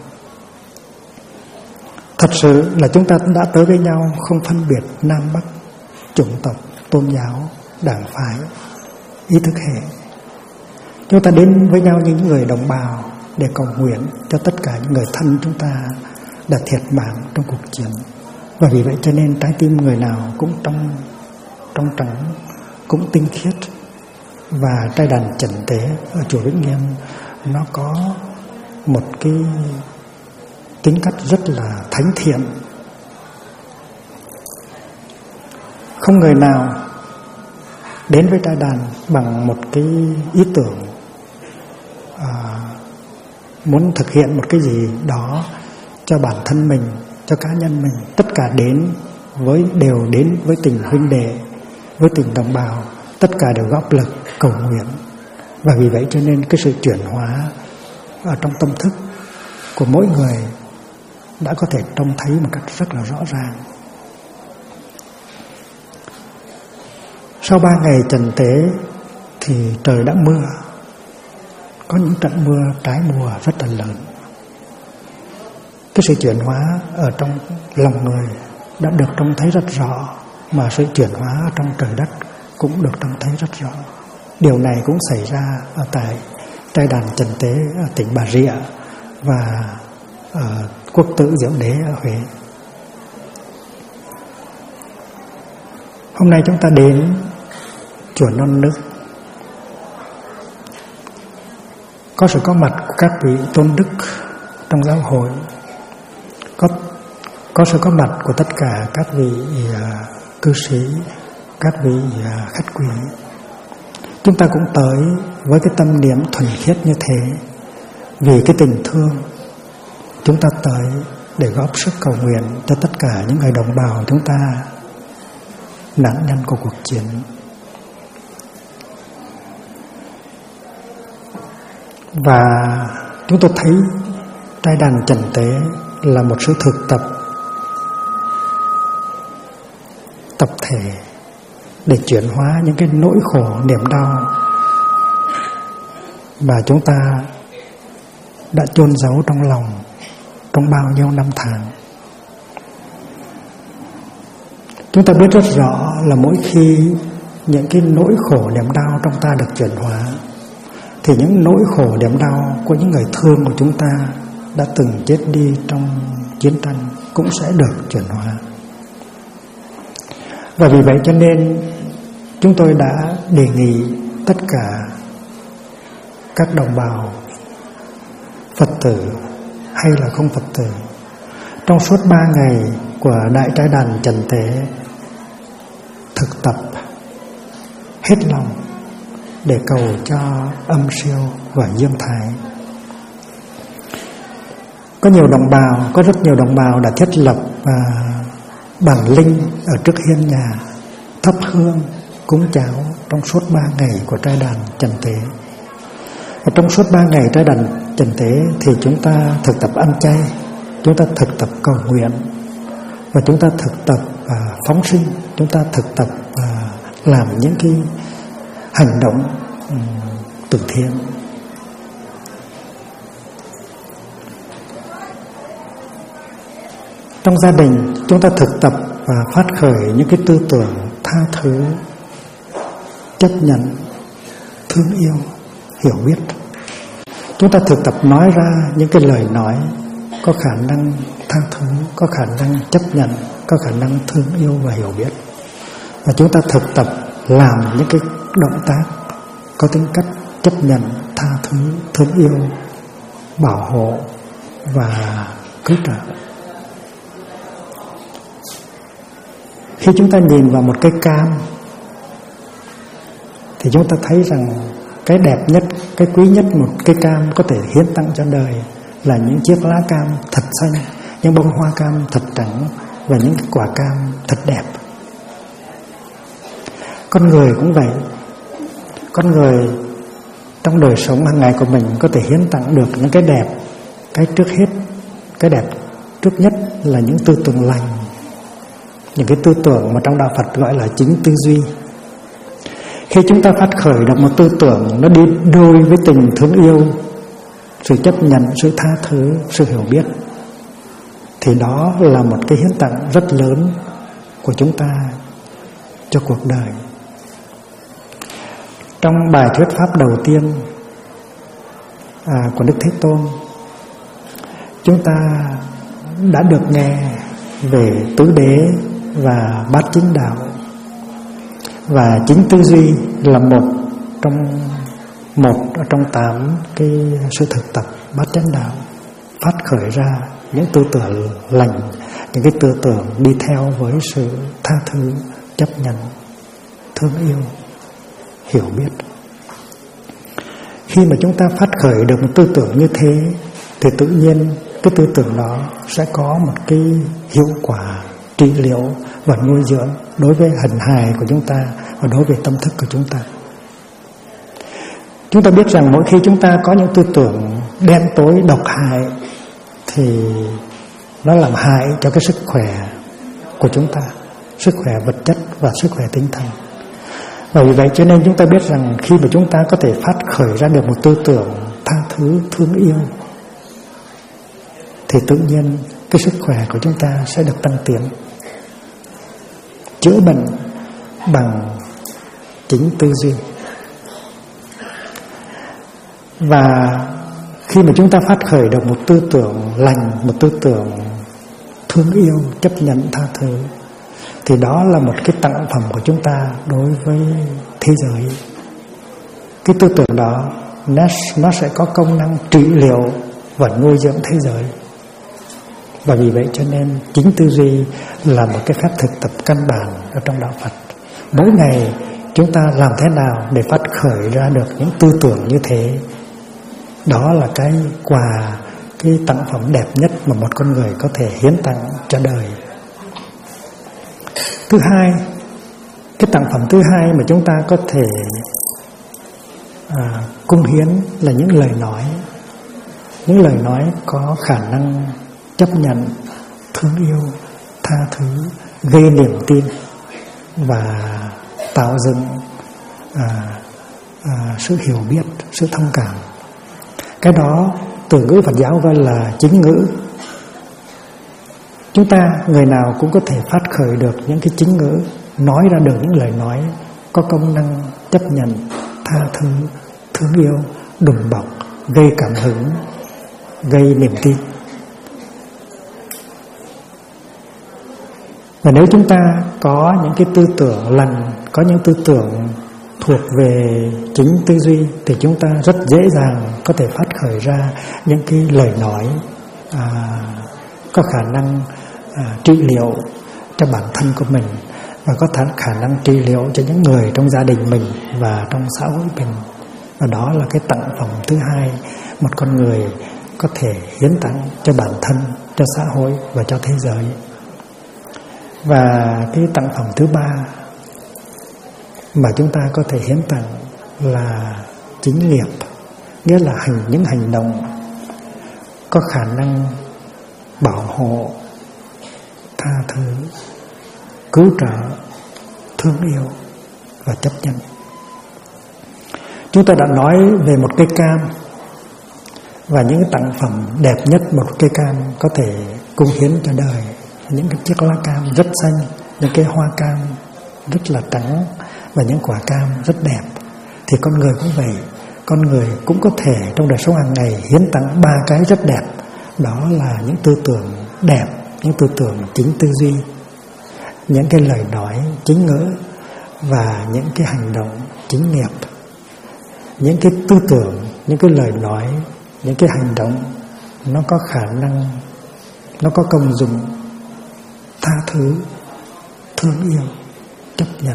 Thật sự là chúng ta đã tới với nhau không phân biệt Nam Bắc, chủng tộc, tôn giáo, đảng phái, ý thức hệ. Chúng ta đến với nhau như những người đồng bào để cầu nguyện cho tất cả những người thân chúng ta đã thiệt mạng trong cuộc chiến. Và vì vậy cho nên trái tim người nào cũng trong trắng, cũng tinh khiết. Và trai đàn Trần Tế ở chùa Vĩnh Nghiêm nó có một cái tính cách rất là thánh thiện. Không người nào đến với trai đàn bằng một cái ý tưởng muốn thực hiện một cái gì đó cho bản thân mình, cho cá nhân mình. Tất cả đều đến với tình huynh đệ, với tình đồng bào, tất cả đều góp lực cầu nguyện. Và vì vậy cho nên cái sự chuyển hóa ở trong tâm thức của mỗi người đã có thể trông thấy một cách rất là rõ ràng. Sau 3 ngày trần tế thì trời đã mưa. Có những trận mưa trái mùa rất là lớn. Cái sự chuyển hóa ở trong lòng người đã được trông thấy rất rõ, mà sự chuyển hóa ở trong trời đất cũng được trông thấy rất rõ. Điều này cũng xảy ra ở tại trai đàn trần tế ở tỉnh Bà Rịa và ở Quốc Tử Diệu Đế ở Huế. Hôm nay chúng ta đến chùa Non Nước. Có sự có mặt của các vị tôn đức trong giáo hội, có sự có mặt của tất cả các vị cư sĩ, các vị khách quý. Chúng ta cũng tới với cái tâm niệm thuần khiết như thế, vì cái tình thương. Chúng ta tới để góp sức cầu nguyện cho tất cả những người đồng bào chúng ta nạn nhân của cuộc chiến. Và chúng tôi thấy trai đàn trần tế là một sự thực tập thể để chuyển hóa những cái nỗi khổ niềm đau mà chúng ta đã chôn giấu trong lòng trong bao nhiêu năm tháng. Chúng ta biết rất rõ là mỗi khi những cái nỗi khổ niềm đau trong ta được chuyển hóa thì những nỗi khổ niềm đau của những người thương của chúng ta đã từng chết đi trong chiến tranh cũng sẽ được chuyển hóa. Và vì vậy cho nên chúng tôi đã đề nghị tất cả các đồng bào Phật tử hay là không Phật tử trong suốt 3 ngày của Đại Trai Đàn Trần Tế thực tập hết lòng để cầu cho âm siêu và dương thái. Có rất nhiều đồng bào đã thiết lập bản linh ở trước hiên nhà, thắp hương cúng cháo trong suốt 3 ngày của Trai Đàn Trần Tế. Và trong suốt 3 ngày Trai Đàn Trần Tế thì chúng ta thực tập ăn chay, chúng ta thực tập cầu nguyện, và chúng ta thực tập phóng sinh, chúng ta thực tập làm những cái hành động từ thiện. Trong gia đình chúng ta thực tập và phát khởi những cái tư tưởng tha thứ, chấp nhận, thương yêu, hiểu biết. Chúng ta thực tập nói ra những cái lời nói có khả năng tha thứ, có khả năng chấp nhận, có khả năng thương yêu và hiểu biết. Và chúng ta thực tập làm những cái động tác có tính cách chấp nhận, tha thứ, thương yêu, bảo hộ và cứu trợ. Khi chúng ta nhìn vào một cây cam thì chúng ta thấy rằng cái đẹp nhất, cái quý nhất một cây cam có thể hiến tặng cho đời là những chiếc lá cam thật xanh, những bông hoa cam thật trắng và những quả cam thật đẹp. Con người cũng vậy. Con người trong đời sống hàng ngày của mình có thể hiến tặng được những cái đẹp. Cái trước hết, cái đẹp trước nhất là những tư tưởng lành, những cái tư tưởng mà trong đạo Phật gọi là chính tư duy. Khi chúng ta phát khởi được một tư tưởng nó đi đôi với tình thương yêu, sự chấp nhận, sự tha thứ, sự hiểu biết, thì đó là một cái hiến tặng rất lớn của chúng ta cho cuộc đời. Trong bài thuyết pháp đầu tiên của Đức Thế Tôn, chúng ta đã được nghe về tứ đế và bát chính đạo. Và chính tư duy là một trong 8 cái sự thực tập bát chánh đạo, phát khởi ra những tư tưởng lành, những cái tư tưởng đi theo với sự tha thứ, chấp nhận, thương yêu, hiểu biết. Khi mà chúng ta phát khởi được một tư tưởng như thế thì tự nhiên cái tư tưởng đó sẽ có một cái hiệu quả trị liệu và nuôi dưỡng đối với hình hài của chúng ta và đối với tâm thức của chúng ta. Chúng ta biết rằng mỗi khi chúng ta có những tư tưởng đen tối, độc hại thì nó làm hại cho cái sức khỏe của chúng ta, sức khỏe vật chất và sức khỏe tinh thần. Và vì vậy cho nên chúng ta biết rằng khi mà chúng ta có thể phát khởi ra được một tư tưởng tha thứ, thương yêu thì tự nhiên cái sức khỏe của chúng ta sẽ được tăng tiến. Chữa bệnh bằng chính tư duy. Và khi mà chúng ta phát khởi được một tư tưởng lành, một tư tưởng thương yêu, chấp nhận, tha thứ, thì đó là một cái tặng phẩm của chúng ta đối với thế giới. Cái tư tưởng đó nó sẽ có công năng trị liệu và nuôi dưỡng thế giới. Và vì vậy cho nên chính tư duy là một cái phép thực tập căn bản ở trong đạo Phật. Mỗi ngày chúng ta làm thế nào để phát khởi ra được những tư tưởng như thế, đó là cái quà, cái tặng phẩm đẹp nhất mà một con người có thể hiến tặng cho đời. Thứ hai, cái tặng phẩm thứ hai mà chúng ta có thể cung hiến là những lời nói. Những lời nói có khả năng chấp nhận, thương yêu, tha thứ, gây niềm tin và tạo dựng sự hiểu biết, sự thông cảm. Cái đó từ ngữ Phật giáo gọi là chính ngữ. Chúng ta người nào cũng có thể phát khởi được những cái chính ngữ, nói ra được những lời nói có công năng chấp nhận, tha thứ, thương yêu, đùm bọc, gây cảm hứng, gây niềm tin. Và nếu chúng ta có những cái tư tưởng lành, có những tư tưởng thuộc về chính tư duy thì chúng ta rất dễ dàng có thể phát khởi ra những cái lời nói có khả năng trị liệu cho bản thân của mình và có khả năng trị liệu cho những người trong gia đình mình và trong xã hội mình. Và đó là cái tặng phẩm thứ hai một con người có thể hiến tặng cho bản thân, cho xã hội và cho thế giới. Và cái tặng phẩm thứ ba mà chúng ta có thể hiến tặng là chính nghiệp, nghĩa là những hành động có khả năng bảo hộ, tha thứ, cứu trợ, thương yêu và chấp nhận. Chúng ta đã nói về một cây cam và những tặng phẩm đẹp nhất một cây cam có thể cung hiến cho đời. Những cái chiếc lá cam rất xanh, những cái hoa cam rất là trắng và những quả cam rất đẹp. Thì con người cũng vậy, con người cũng có thể trong đời sống hàng ngày hiến tặng ba cái rất đẹp. Đó là những tư tưởng đẹp, những tư tưởng chính tư duy, những cái lời nói chính ngữ và những cái hành động chính nghiệp. Những cái tư tưởng, những cái lời nói, những cái hành động nó có khả năng, nó có công dụng tha thứ, thương yêu, chấp nhận.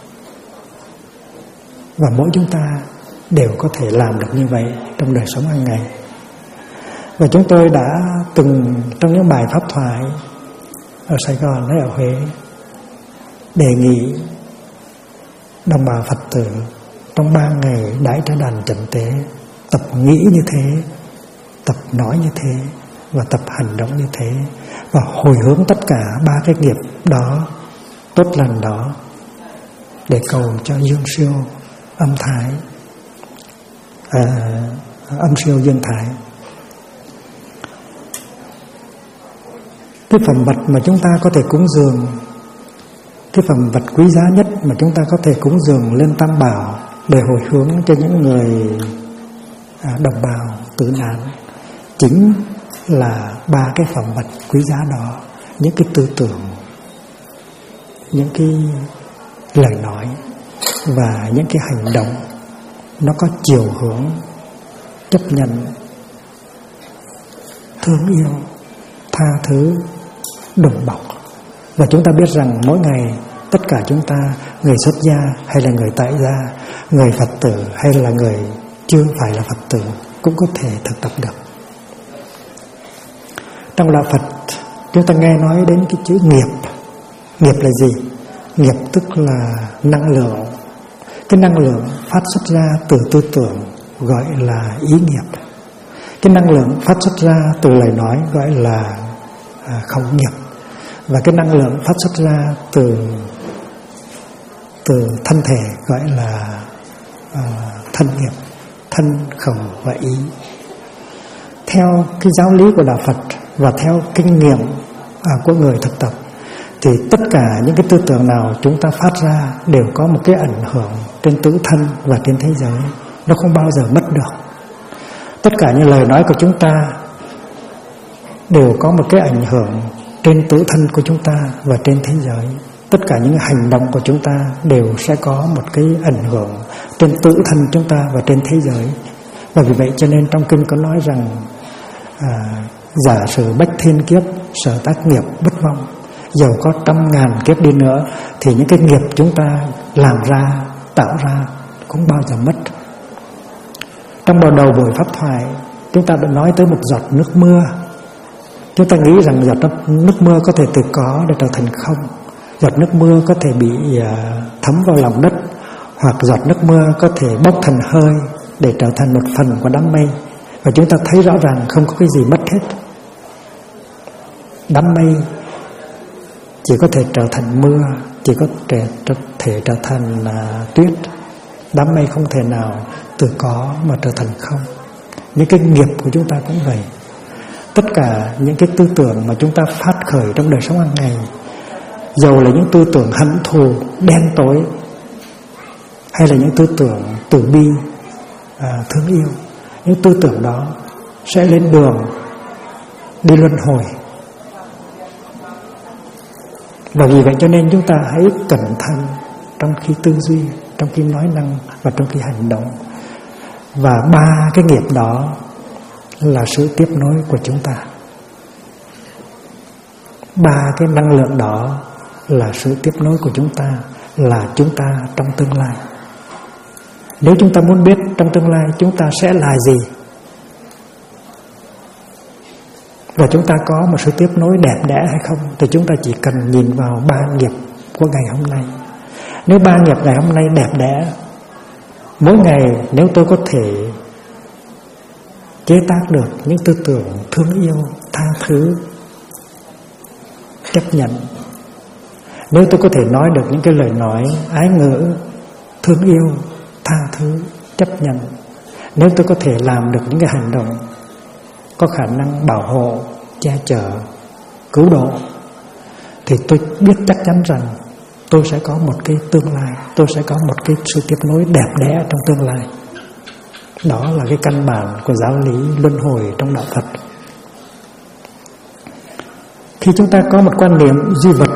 Và mỗi chúng ta đều có thể làm được như vậy trong đời sống hàng ngày. Và chúng tôi đã từng trong những bài pháp thoại ở Sài Gòn hay ở Huế đề nghị đồng bào Phật tử trong 3 ngày đãi trái đàn chẩn tế tập nghĩ như thế, tập nói như thế và tập hành động như thế, và hồi hướng tất cả 3 cái nghiệp đó, tốt lành đó, để cầu cho dương siêu âm thái, âm siêu dương thái. Cái phẩm vật mà chúng ta có thể cúng dường, cái phẩm vật quý giá nhất mà chúng ta có thể cúng dường lên Tam Bảo để hồi hướng cho những người đồng bào tử nạn, chính là 3 cái phẩm vật quý giá đó. Những cái tư tưởng, những cái lời nói và những cái hành động nó có chiều hướng chấp nhận, thương yêu, tha thứ, đùm bọc. Và chúng ta biết rằng mỗi ngày tất cả chúng ta, người xuất gia hay là người tại gia, người Phật tử hay là người chưa phải là Phật tử, cũng có thể thực tập được. Trong đạo Phật chúng ta nghe nói đến cái chữ nghiệp, Nghiệp là gì? Nghiệp tức là năng lượng. Cái năng lượng phát xuất ra từ tư tưởng gọi là ý nghiệp. Cái năng lượng phát xuất ra từ lời nói gọi là khẩu nghiệp. Và cái năng lượng phát xuất ra từ thân thể gọi là thân nghiệp, thân, khẩu và ý. Theo cái giáo lý của Đạo Phật và theo kinh nghiệm của người thực tập thì tất cả những cái tư tưởng nào chúng ta phát ra đều có một cái ảnh hưởng trên tứ thân và trên thế giới. Nó không bao giờ mất được. Tất cả những lời nói của chúng ta đều có một cái ảnh hưởng trên tứ thân của chúng ta và trên thế giới. Tất cả những hành động của chúng ta đều sẽ có một cái ảnh hưởng trên tứ thân chúng ta và trên thế giới. Và vì vậy cho nên trong kinh có nói rằng giả sử bách thiên kiếp sở tác nghiệp bất vong. Dầu có 100.000 kiếp đi nữa thì những cái nghiệp chúng ta làm ra, tạo ra cũng bao giờ mất. Trong đầu buổi pháp thoại, chúng ta đã nói tới một giọt nước mưa. Chúng ta nghĩ rằng giọt nước mưa có thể từ có để trở thành không. Giọt nước mưa có thể bị thấm vào lòng đất, hoặc giọt nước mưa có thể bốc thành hơi để trở thành một phần của đám mây. Và chúng ta thấy rõ ràng không có cái gì mất hết. Đám mây chỉ có thể trở thành mưa, chỉ có thể trở thành tuyết. Đám mây không thể nào từ có mà trở thành không. Những cái nghiệp của chúng ta cũng vậy. Tất cả những cái tư tưởng mà chúng ta phát khởi trong đời sống hàng ngày, dầu là những tư tưởng hận thù, đen tối, hay là những tư tưởng từ bi, thương yêu, những tư tưởng đó sẽ lên đường đi luân hồi. Và vì vậy cho nên chúng ta hãy cẩn thận trong khi tư duy, trong khi nói năng và trong khi hành động. Và 3 cái nghiệp đó là sự tiếp nối của chúng ta. 3 cái năng lượng đó là sự tiếp nối của chúng ta, là chúng ta trong tương lai. Nếu chúng ta muốn biết trong tương lai chúng ta sẽ là gì, và chúng ta có một sự tiếp nối đẹp đẽ hay không, thì chúng ta chỉ cần nhìn vào 3 nghiệp của ngày hôm nay. Nếu 3 nghiệp ngày hôm nay đẹp đẽ, mỗi ngày nếu tôi có thể chế tác được những tư tưởng thương yêu, tha thứ, chấp nhận, nếu tôi có thể nói được những cái lời nói ái ngữ, thương yêu, tha thứ, chấp nhận, nếu tôi có thể làm được những cái hành động có khả năng bảo hộ, che chở, cứu độ, thì tôi biết chắc chắn rằng tôi sẽ có một cái tương lai, tôi sẽ có một cái sự tiếp nối đẹp đẽ trong tương lai. Đó là cái căn bản của giáo lý luân hồi trong Đạo Phật. Khi chúng ta có một quan niệm duy vật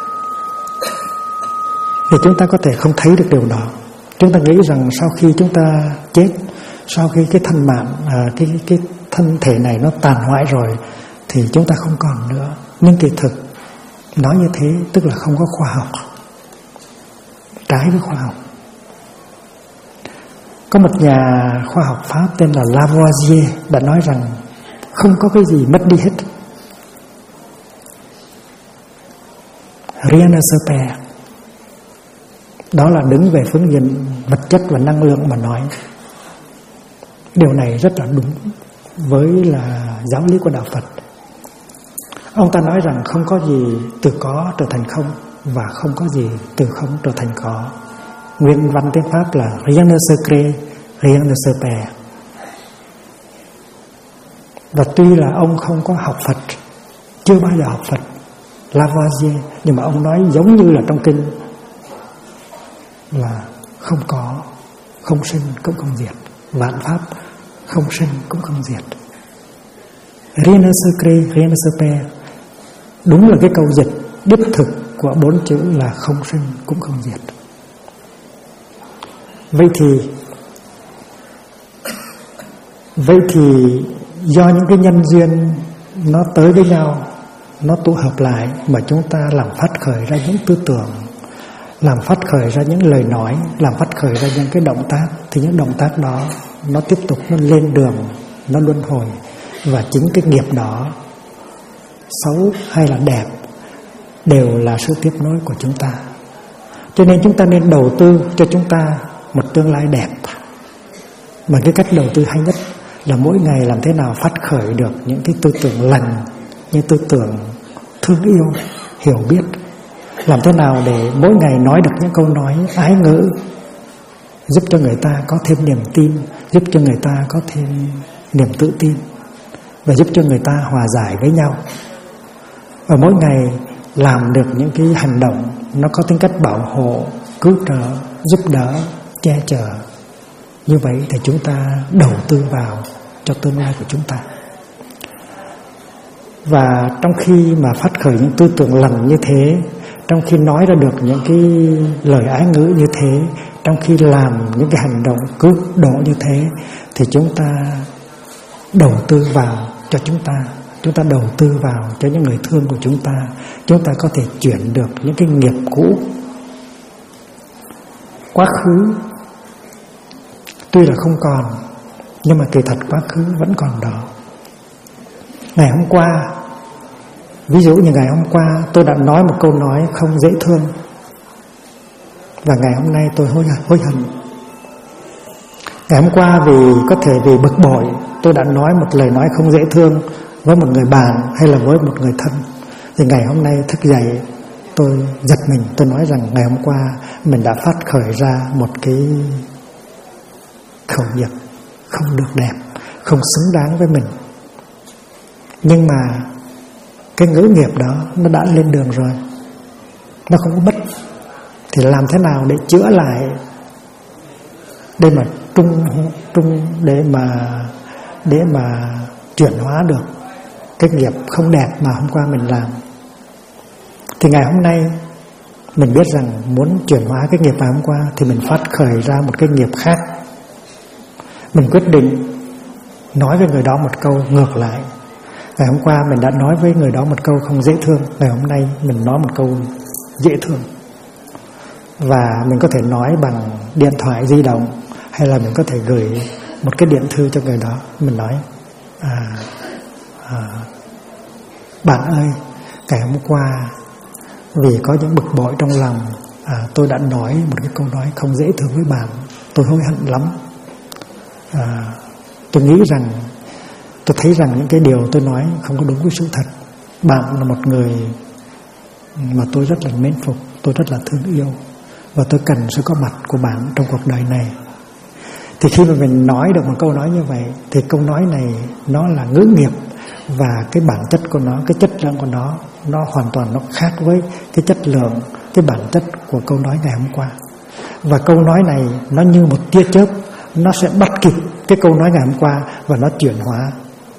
thì chúng ta có thể không thấy được điều đó. Chúng ta nghĩ rằng sau khi chúng ta chết, sau khi cái thân mạng, cái thân thể này nó tàn hoại rồi thì chúng ta không còn nữa. Nhưng kỳ thực nói như thế tức là không có khoa học, trái với khoa học. Có một nhà khoa học Pháp tên là Lavoisier đã nói rằng không có cái gì mất đi hết. Rien ne se perd. Đó là đứng về phương diện vật chất và năng lượng mà nói. Điều này rất là đúng với là giáo lý của Đạo Phật. Ông ta nói rằng không có gì từ có trở thành không, và không có gì từ không trở thành có. Nguyên văn tiếng Pháp là rien ne se crée, rien ne se perd. Và tuy là ông không có học Phật, chưa bao giờ học Phật, Lavoisier, nhưng mà ông nói giống như là trong kinh là không có, không sinh cũng không diệt, vạn pháp không sinh cũng không diệt. Rien ne se crée, rien ne se perd. Đúng là cái câu dịch đích thực của 4 chữ là không sinh cũng không diệt. Vậy thì do những cái nhân duyên nó tới với nhau, nó tụ hợp lại mà chúng ta làm phát khởi ra những tư tưởng, làm phát khởi ra những lời nói, làm phát khởi ra những cái động tác, thì những động tác đó nó tiếp tục nó lên đường, nó luân hồi. Và chính cái nghiệp đó, xấu hay là đẹp, đều là sự tiếp nối của chúng ta. Cho nên chúng ta nên đầu tư cho chúng ta một tương lai đẹp. Mà cái cách đầu tư hay nhất là mỗi ngày làm thế nào phát khởi được những cái tư tưởng lành, những tư tưởng thương yêu, hiểu biết. Làm thế nào để mỗi ngày nói được những câu nói ái ngữ, giúp cho người ta có thêm niềm tin, giúp cho người ta có thêm niềm tự tin, và giúp cho người ta hòa giải với nhau. Và mỗi ngày làm được những cái hành động nó có tính cách bảo hộ, cứu trợ, giúp đỡ, che chở. Như vậy thì chúng ta đầu tư vào cho tương lai của chúng ta. Và trong khi mà phát khởi những tư tưởng lành như thế, trong khi nói ra được những cái lời ái ngữ như thế, trong khi làm những cái hành động cứu độ như thế, thì chúng ta đầu tư vào cho chúng ta đầu tư vào cho những người thương của chúng ta có thể chuyển được những cái nghiệp cũ. Quá khứ tuy là không còn, nhưng mà kỳ thật quá khứ vẫn còn đó. Ngày hôm qua, ví dụ như ngày hôm qua tôi đã nói một câu nói không dễ thương, và ngày hôm nay tôi hối hận. Ngày hôm qua có thể vì bực bội, tôi đã nói một lời nói không dễ thương với một người bạn hay là với một người thân. Thì ngày hôm nay thức dậy, tôi giật mình, tôi nói rằng ngày hôm qua mình đã phát khởi ra một cái khẩu nghiệp không được đẹp, không xứng đáng với mình. Nhưng mà cái ngữ nghiệp đó nó đã lên đường rồi, nó không có mất. Thì làm thế nào để chữa lại, để mà để mà chuyển hóa được cái nghiệp không đẹp mà hôm qua mình làm. Thì ngày hôm nay mình biết rằng muốn chuyển hóa cái nghiệp ngày hôm qua thì mình phát khởi ra một cái nghiệp khác. Mình quyết định nói với người đó một câu ngược lại. Ngày hôm qua mình đã nói với người đó một câu không dễ thương, ngày hôm nay mình nói một câu dễ thương. Và mình có thể nói bằng điện thoại di động, hay là mình có thể gửi một cái điện thư cho người đó. Mình nói bạn ơi, ngày hôm qua vì có những bực bội trong lòng, tôi đã nói một cái câu nói không dễ thương với bạn, tôi hối hận lắm. Tôi nghĩ rằng, tôi thấy rằng những cái điều tôi nói không có đúng với sự thật. Bạn là một người mà tôi rất là mến phục, tôi rất là thương yêu, và tôi cần sự có mặt của bạn trong cuộc đời này. Thì khi mà mình nói được một câu nói như vậy, thì câu nói này nó là ngữ nghiệp, và cái bản chất của nó, cái chất lượng của nó hoàn toàn nó khác với cái chất lượng, cái bản chất của câu nói ngày hôm qua. Và câu nói này nó như một tia chớp, nó sẽ bắt kịp cái câu nói ngày hôm qua và nó chuyển hóa,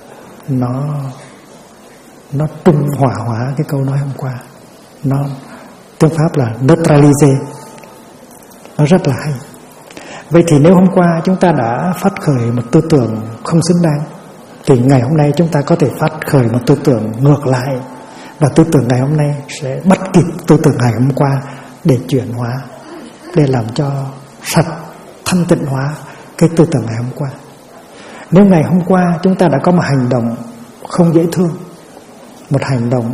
nó trung hòa hóa cái câu nói hôm qua. Nó tiếng Pháp là neutralize. Nó rất là hay. Vậy thì nếu hôm qua chúng ta đã phát khởi một tư tưởng không xứng đáng, thì ngày hôm nay chúng ta có thể phát khởi một tư tưởng ngược lại, và tư tưởng ngày hôm nay sẽ bắt kịp tư tưởng ngày hôm qua để chuyển hóa, để làm cho sạch, thanh tịnh hóa cái tư tưởng ngày hôm qua. Nếu ngày hôm qua chúng ta đã có một hành động không dễ thương, một hành động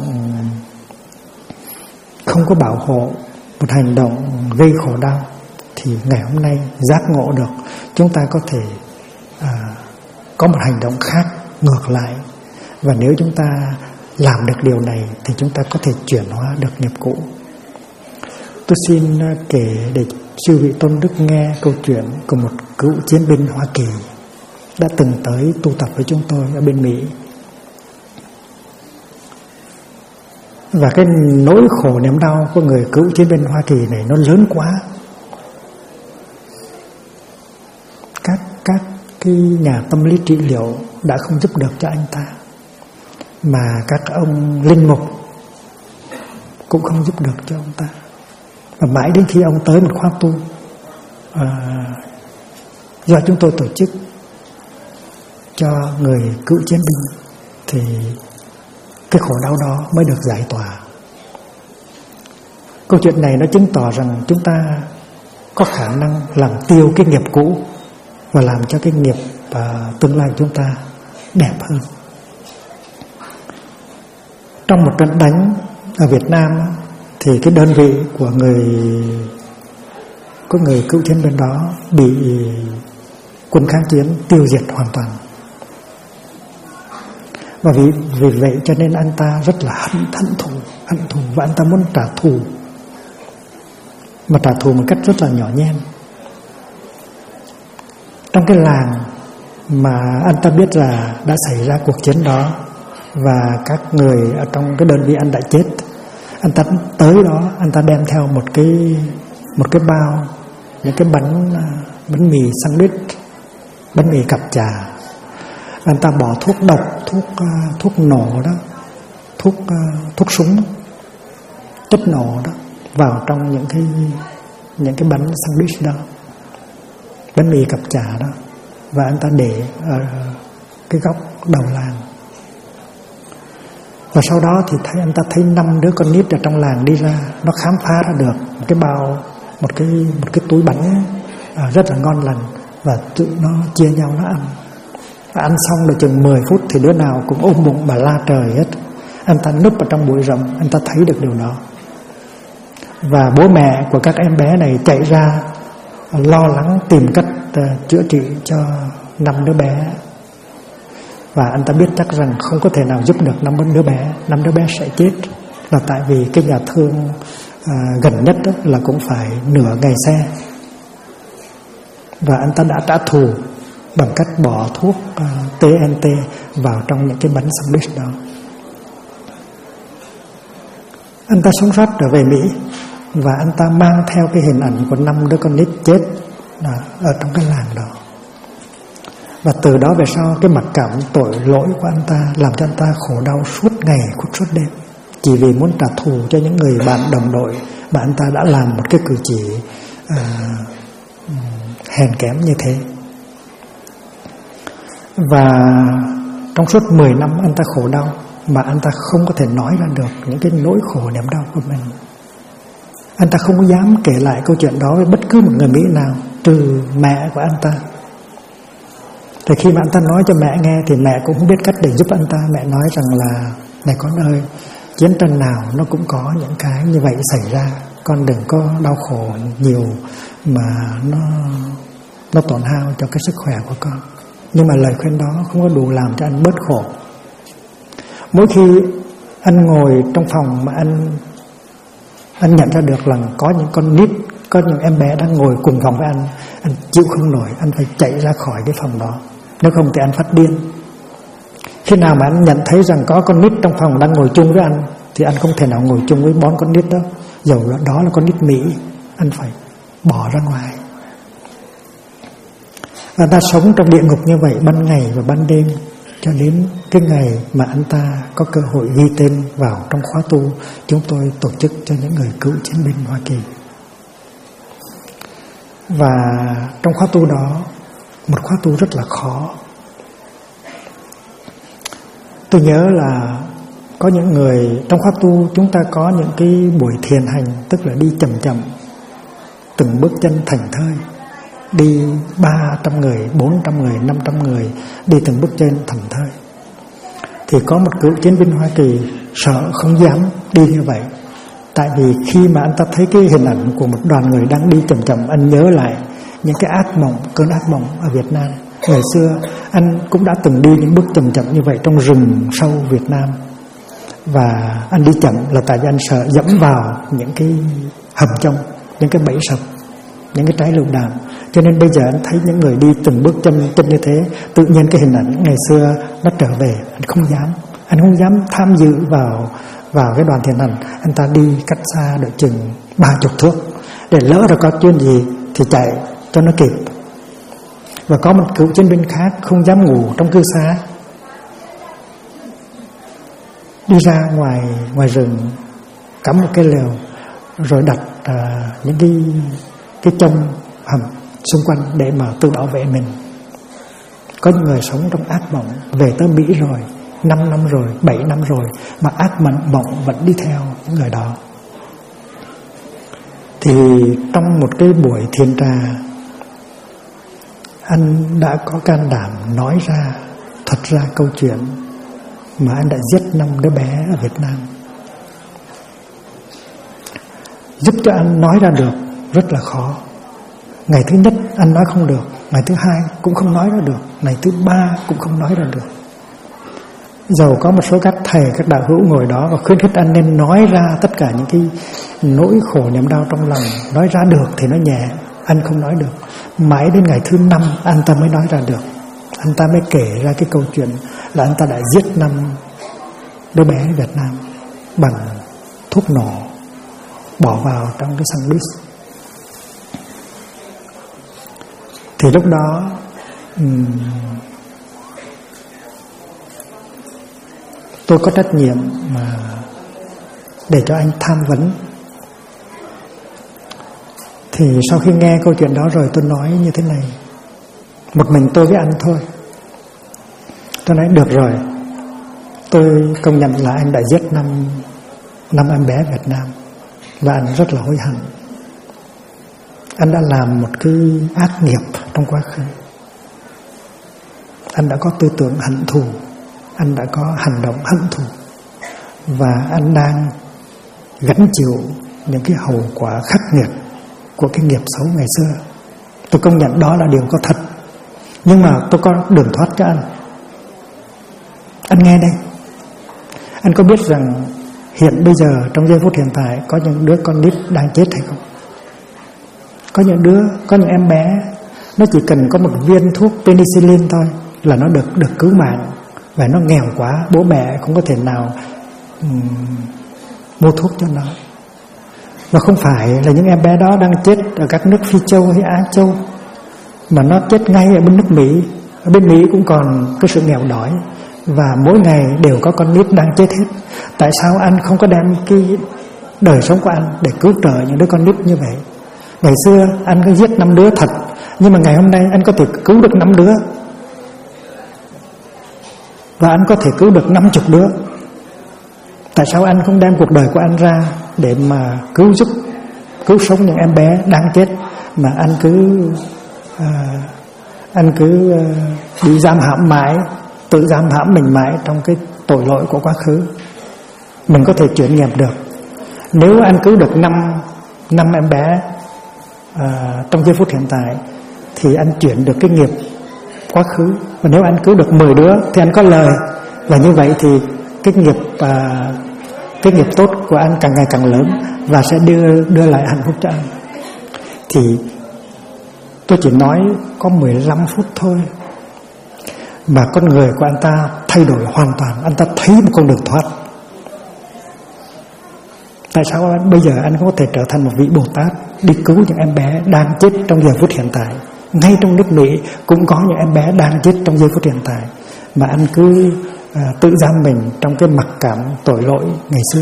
không có bảo hộ, một hành động gây khổ đau, thì ngày hôm nay giác ngộ được, chúng ta có thể có một hành động khác ngược lại. Và nếu chúng ta làm được điều này thì chúng ta có thể chuyển hóa được nghiệp cũ. Tôi xin kể để chư vị tôn đức nghe câu chuyện của một cựu chiến binh Hoa Kỳ đã từng tới tu tập với chúng tôi ở bên Mỹ. Và cái nỗi khổ niềm đau của người cựu chiến binh Hoa Kỳ này nó lớn quá. Các cái nhà tâm lý trị liệu đã không giúp được cho anh ta, mà các ông linh mục cũng không giúp được cho ông ta. Và mãi đến khi ông tới một khóa tu do chúng tôi tổ chức cho người cựu chiến binh, thì cái khổ đau đó mới được giải tỏa. Câu chuyện này nó chứng tỏ rằng chúng ta có khả năng làm tiêu cái nghiệp cũ và làm cho cái nghiệp tương lai chúng ta đẹp hơn. Trong một trận đánh ở Việt Nam, thì cái đơn vị của người cựu chiến binh đó bị quân kháng chiến tiêu diệt hoàn toàn. Và vì vậy cho nên anh ta rất là hận thù, và anh ta muốn trả thù, mà trả thù một cách rất là nhỏ nhen. Trong cái làng mà anh ta biết là đã xảy ra cuộc chiến đó và các người ở trong cái đơn vị anh đã chết, anh ta tới đó, anh ta đem theo một cái bao những cái bánh mì sandwich, bánh mì cặp chả. Anh ta bỏ thuốc độc, thuốc nổ đó, thuốc súng, chất nổ đó vào trong những cái bánh sandwich đó, bánh mì cặp chả đó, và anh ta để ở cái góc đầu làng. Và sau đó thì anh ta thấy 5 đứa con nít ở trong làng đi ra, nó khám phá ra được một cái bao, một cái túi bánh rất là ngon lành, và tụi nó chia nhau nó ăn. Và ăn xong được chừng 10 phút thì đứa nào cũng ôm bụng mà la trời hết. Anh ta núp ở trong bụi rậm, anh ta thấy được điều đó. Và bố mẹ của các em bé này chạy ra lo lắng tìm cách chữa trị cho 5 đứa bé. Và anh ta biết chắc rằng không có thể nào giúp được 5 đứa bé sẽ chết, là tại vì cái nhà thương gần nhất đó là cũng phải nửa ngày xe. Và anh ta đã trả thù bằng cách bỏ thuốc TNT vào trong những cái bánh sandwich đó. Anh ta sống sót trở về Mỹ, và anh ta mang theo cái hình ảnh của 5 đứa con nít chết ở trong cái làng đó. Và từ đó về sau, cái mặc cảm tội lỗi của anh ta làm cho anh ta khổ đau suốt ngày, suốt đêm, chỉ vì muốn trả thù cho những người bạn đồng đội mà anh ta đã làm một cái cử chỉ hèn kém như thế. Và trong suốt 10 năm anh ta khổ đau, mà anh ta không có thể nói ra được những cái nỗi khổ niềm đau của mình. Anh ta không dám kể lại câu chuyện đó với bất cứ một người Mỹ nào, trừ mẹ của anh ta. Thì khi mà anh ta nói cho mẹ nghe thì mẹ cũng không biết cách để giúp anh ta. Mẹ nói rằng là: này con ơi, chiến tranh nào nó cũng có những cái như vậy xảy ra, con đừng có đau khổ nhiều mà nó tổn hao cho cái sức khỏe của con. Nhưng mà lời khuyên đó không có đủ làm cho anh bớt khổ. Mỗi khi anh ngồi trong phòng mà anh nhận ra được là có những con nít, có những em bé đang ngồi cùng phòng với anh chịu không nổi, anh phải chạy ra khỏi cái phòng đó, nếu không thì anh phát điên. Khi nào mà anh nhận thấy rằng có con nít trong phòng đang ngồi chung với anh thì anh không thể nào ngồi chung với bốn con nít đó, dầu đó là con nít Mỹ, anh phải bỏ ra ngoài. Và ta sống trong địa ngục như vậy ban ngày và ban đêm, cho đến cái ngày mà anh ta có cơ hội ghi tên vào trong khóa tu chúng tôi tổ chức cho những người cựu chiến binh Hoa Kỳ. Và trong khóa tu đó, một khóa tu rất là khó. Tôi nhớ là có những người trong khóa tu chúng ta có những cái buổi thiền hành, tức là đi chậm chậm, từng bước chân thảnh thơi, đi 300 người, 400 người, 500 người, đi từng bước chân thảnh thơi. Thì có một cựu chiến binh Hoa Kỳ sợ không dám đi như vậy. Tại vì khi mà anh ta thấy cái hình ảnh của một đoàn người đang đi chậm chậm, anh nhớ lại những cái ác mộng, cơn ác mộng ở Việt Nam. Ngày xưa anh cũng đã từng đi những bước chậm chậm như vậy trong rừng sâu Việt Nam. Và anh đi chậm là tại vì anh sợ dẫm vào những cái hầm trong, những cái bẫy sập, những cái trái lựu đạn. Cho nên bây giờ anh thấy những người đi từng bước chân như thế, tự nhiên cái hình ảnh ngày xưa nó trở về. Anh không dám tham dự vào cái đoàn thiền hành. Anh ta đi cách xa độ chừng 30 thước, để lỡ rồi có chuyện gì thì chạy cho nó kịp. Và có một cựu chiến binh khác không dám ngủ trong cư xá, đi ra ngoài rừng, cắm một cái lều, rồi đặt những cái chông hầm xung quanh để mà tự bảo vệ mình. Có những người sống trong ác mộng, về tới Mỹ rồi 5 năm rồi, 7 năm rồi, mà ác mộng vẫn đi theo những người đó. Thì trong một cái buổi thiền trà, anh đã có can đảm nói ra, thật ra câu chuyện mà anh đã giết 5 đứa bé ở Việt Nam. giúp cho anh nói ra được rất là khó. Ngày thứ nhất anh nói không được, ngày thứ hai cũng không nói ra được, ngày thứ ba cũng không nói ra được. Dầu có một số các thầy, các đạo hữu ngồi đó và khuyến khích anh nên nói ra tất cả những cái nỗi khổ niềm đau trong lòng, nói ra được thì nó nhẹ, anh không nói được. Mãi đến ngày thứ 5 anh ta mới nói ra được. Anh ta mới kể ra cái câu chuyện là anh ta đã giết 5 đứa bé Việt Nam bằng thuốc nổ bỏ vào trong cái sandwich. Thì lúc đó tôi có trách nhiệm mà để cho anh tham vấn. Thì sau khi nghe câu chuyện đó rồi tôi nói như thế này, một mình tôi với anh thôi. Tôi nói được rồi, tôi công nhận là anh đã giết 5 em bé Việt Nam và anh rất là hối hận. Anh đã làm một cái ác nghiệp trong quá khứ. Anh đã có tư tưởng hận thù, anh đã có hành động hận thù, và anh đang gánh chịu những cái hậu quả khắc nghiệt của cái nghiệp xấu ngày xưa. Tôi công nhận đó là điều có thật. Nhưng mà tôi có đường thoát cho anh. Anh nghe đây. Anh có biết rằng hiện bây giờ trong giây phút hiện tại có những đứa con nít đang chết hay không? Có những em bé nó chỉ cần có một viên thuốc penicillin thôi là nó được cứu mạng, và nó nghèo quá, bố mẹ không có thể nào mua thuốc cho nó. Và không phải là những em bé đó đang chết ở các nước Phi Châu hay Á Châu, mà nó chết ngay ở bên nước Mỹ. Ở bên Mỹ cũng còn cái sự nghèo đói, và mỗi ngày đều có con nít đang chết hết. Tại sao anh không có đem cái đời sống của anh để cứu trợ những đứa con nít như vậy? Ngày xưa anh có giết 5 đứa thật, nhưng mà ngày hôm nay anh có thể cứu được 5 đứa, và anh có thể cứu được 50 đứa. Tại sao anh không đem cuộc đời của anh ra để mà cứu sống những em bé đang chết, mà anh cứ bị giam hãm mãi, tự giam hãm mình mãi trong cái tội lỗi của quá khứ? Mình có thể chuyển nghiệp được. Nếu anh cứu được 5 em bé trong giây phút hiện tại thì anh chuyển được cái nghiệp quá khứ. Và nếu anh cứu được 10 đứa thì anh có lời, và như vậy thì cái nghiệp tốt của anh càng ngày càng lớn và sẽ đưa lại hạnh phúc cho anh. Thì tôi chỉ nói có 15 phút thôi mà con người của anh ta thay đổi hoàn toàn. Anh ta thấy một con đường thoát. Tại sao bây giờ anh có thể trở thành một vị Bồ Tát đi cứu những em bé đang chết trong giờ phút hiện tại? Ngay trong nước Mỹ cũng có những em bé đang chết trong giây phút hiện tại, mà anh cứ tự giam mình trong cái mặc cảm tội lỗi ngày xưa.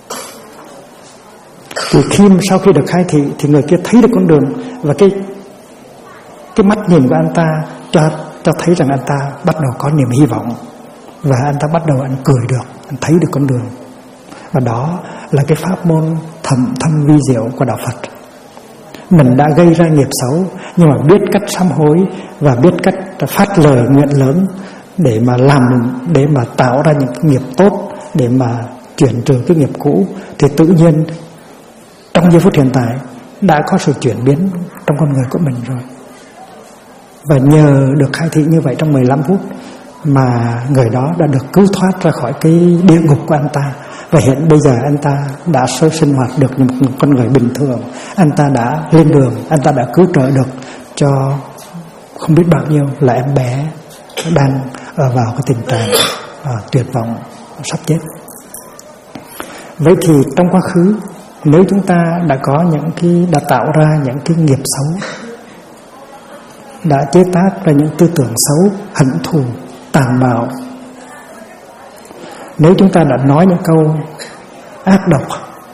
Thì sau khi được khai thị thì người kia thấy được con đường, và cái mắt nhìn của anh ta cho thấy rằng anh ta bắt đầu có niềm hy vọng, và anh ta bắt đầu anh cười được, anh thấy được con đường. Và đó là cái pháp môn thâm vi diệu của đạo Phật. Mình đã gây ra nghiệp xấu, nhưng mà biết cách sám hối và biết cách phát lời nguyện lớn để mà tạo ra những nghiệp tốt, để mà chuyển trừ cái nghiệp cũ, thì tự nhiên trong giây phút hiện tại đã có sự chuyển biến trong con người của mình rồi. Và nhờ được khai thị như vậy trong 15 phút mà người đó đã được cứu thoát ra khỏi cái địa ngục của anh ta. Và hiện bây giờ anh ta đã sinh hoạt được như một con người bình thường. Anh ta đã lên đường, anh ta đã cứu trợ được cho không biết bao nhiêu là em bé đang vào cái tình trạng tuyệt vọng, sắp chết. Vậy thì trong quá khứ, nếu chúng ta đã tạo ra những cái nghiệp xấu, đã chế tác ra những tư tưởng xấu, hận thù, tàn bạo, nếu chúng ta đã nói những câu ác độc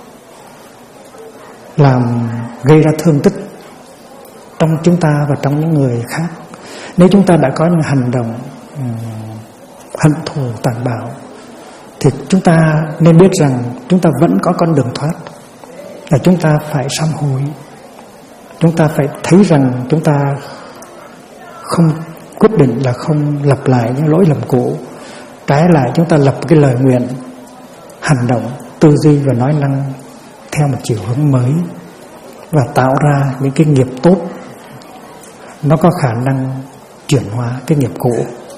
gây ra thương tích trong chúng ta và trong những người khác, nếu chúng ta đã có những hành động hận thù, tàn bạo, thì chúng ta nên biết rằng chúng ta vẫn có con đường thoát, là chúng ta phải sám hối. Chúng ta phải thấy rằng chúng ta không quyết định là không lặp lại những lỗi lầm cũ. Trái lại chúng ta lập cái lời nguyện, hành động, tư duy và nói năng theo một chiều hướng mới và tạo ra những cái nghiệp tốt, nó có khả năng chuyển hóa cái nghiệp cũ.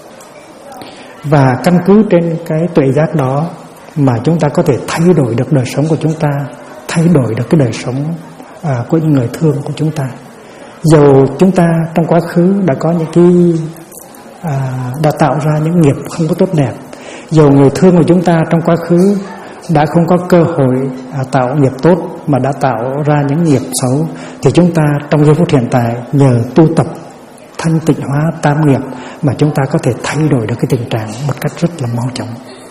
Và căn cứ trên cái tuệ giác đó mà chúng ta có thể thay đổi được đời sống của chúng ta, thay đổi được cái đời sống của những người thương của chúng ta. Dầu chúng ta trong quá khứ đã có những cái đã tạo ra những nghiệp không có tốt đẹp, dầu người thương của chúng ta trong quá khứ đã không có cơ hội tạo nghiệp tốt mà đã tạo ra những nghiệp xấu, thì chúng ta trong giây phút hiện tại nhờ tu tập thanh tịnh hóa tam nghiệp mà chúng ta có thể thay đổi được cái tình trạng một cách rất là mau chóng.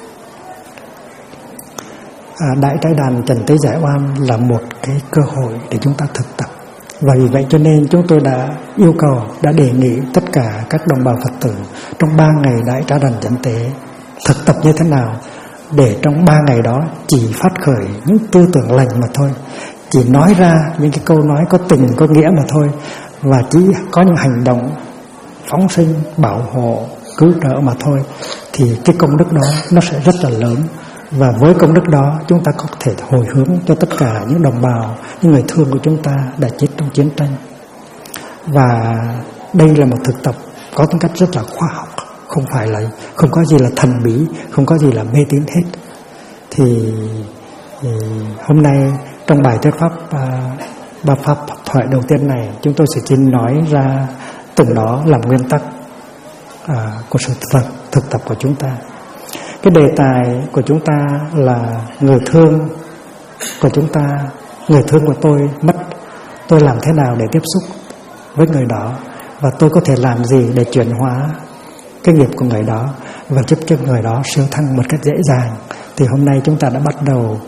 Đại Trái Đàn Trần Tế Giải Oan là một cái cơ hội để chúng ta thực tập. Và vì vậy cho nên chúng tôi đã yêu cầu, đã đề nghị tất cả các đồng bào Phật tử trong 3 ngày Đại Trái Đàn Trần Tế thực tập như thế nào để trong 3 ngày đó chỉ phát khởi những tư tưởng lành mà thôi, chỉ nói ra những cái câu nói có tình có nghĩa mà thôi, và chỉ có những hành động phóng sinh, bảo hộ, cứu trợ mà thôi, thì cái công đức đó nó sẽ rất là lớn. Và với công đức đó chúng ta có thể hồi hướng cho tất cả những đồng bào, những người thương của chúng ta đã chết trong chiến tranh. Và đây là một thực tập có tính cách rất là khoa học, không có gì là thần bí, không có gì là mê tín hết. Thì hôm nay trong bài thuyết pháp ba pháp thoại đầu tiên này, chúng tôi sẽ xin nói ra từng đó làm nguyên tắc của sự thực tập của chúng ta. Cái đề tài của chúng ta là người thương của chúng ta, người thương của tôi mất, tôi làm thế nào để tiếp xúc với người đó, và tôi có thể làm gì để chuyển hóa cái nghiệp của người đó và giúp cho người đó siêu thăng một cách dễ dàng. Thì hôm nay chúng ta đã bắt đầu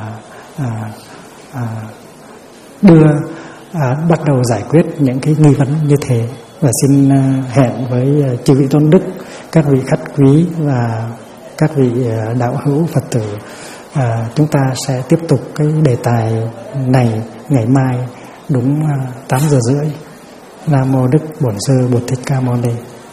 bắt đầu giải quyết những cái nghi vấn như thế. Và xin hẹn với chư vị tôn đức, các vị khách quý và các vị đạo hữu Phật tử, chúng ta sẽ tiếp tục cái đề tài này ngày mai đúng 8 giờ rưỡi. Nam mô Đức Bổn Sư Bụt Thích Ca Mâu Ni.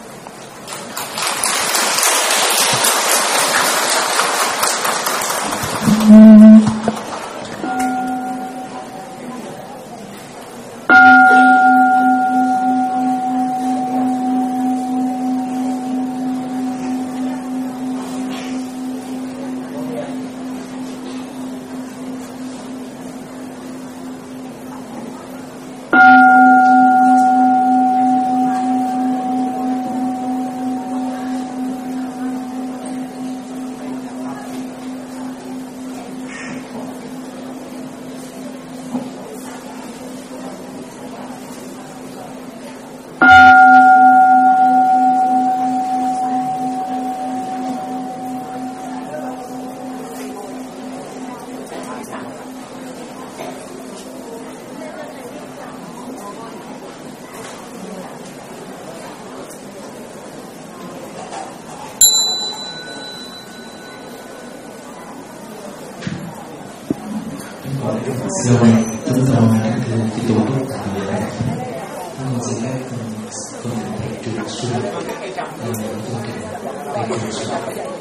Siêu anh, chúng tôi thì tổ chức về đây. Chúng xin phép con thầy chủ xuân, con kể thầy chủ xuân.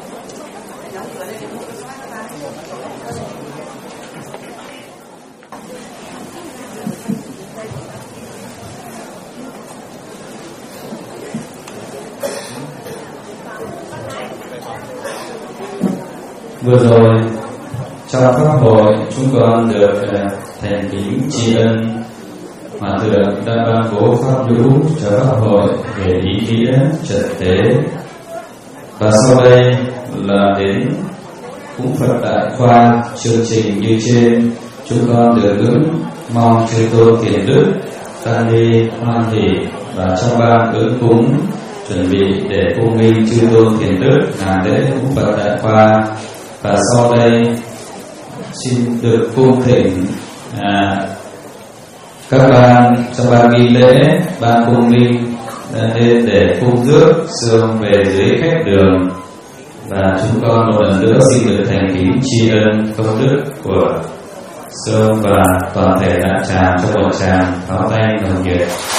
Vừa rồi trong pháp hội chúng con được thành kính tri ân Hòa thượng đã ban bố pháp nhũ cho pháp hội về ý nghĩa trần tế. Và sau đây là đến cúng Phật Đại Khoa. Chương trình như trên, chúng con được ứng mong chư tôn thiền đức tăng ni hoan hỷ và trong ban ứng cúng chuẩn bị để cung nghinh chư tôn thiền đức làm lễ cúng Phật Đại Khoa. Và sau đây xin được cung thỉnh các ban trong ban nghi lễ, ban cung nghinh nên để cung rước xương về dưới khách đường. Và chúng con một lần nữa xin được thành kính tri ân công đức của Sơn và toàn thể đại tràng cho một tràng pháo tay nồng nhiệt.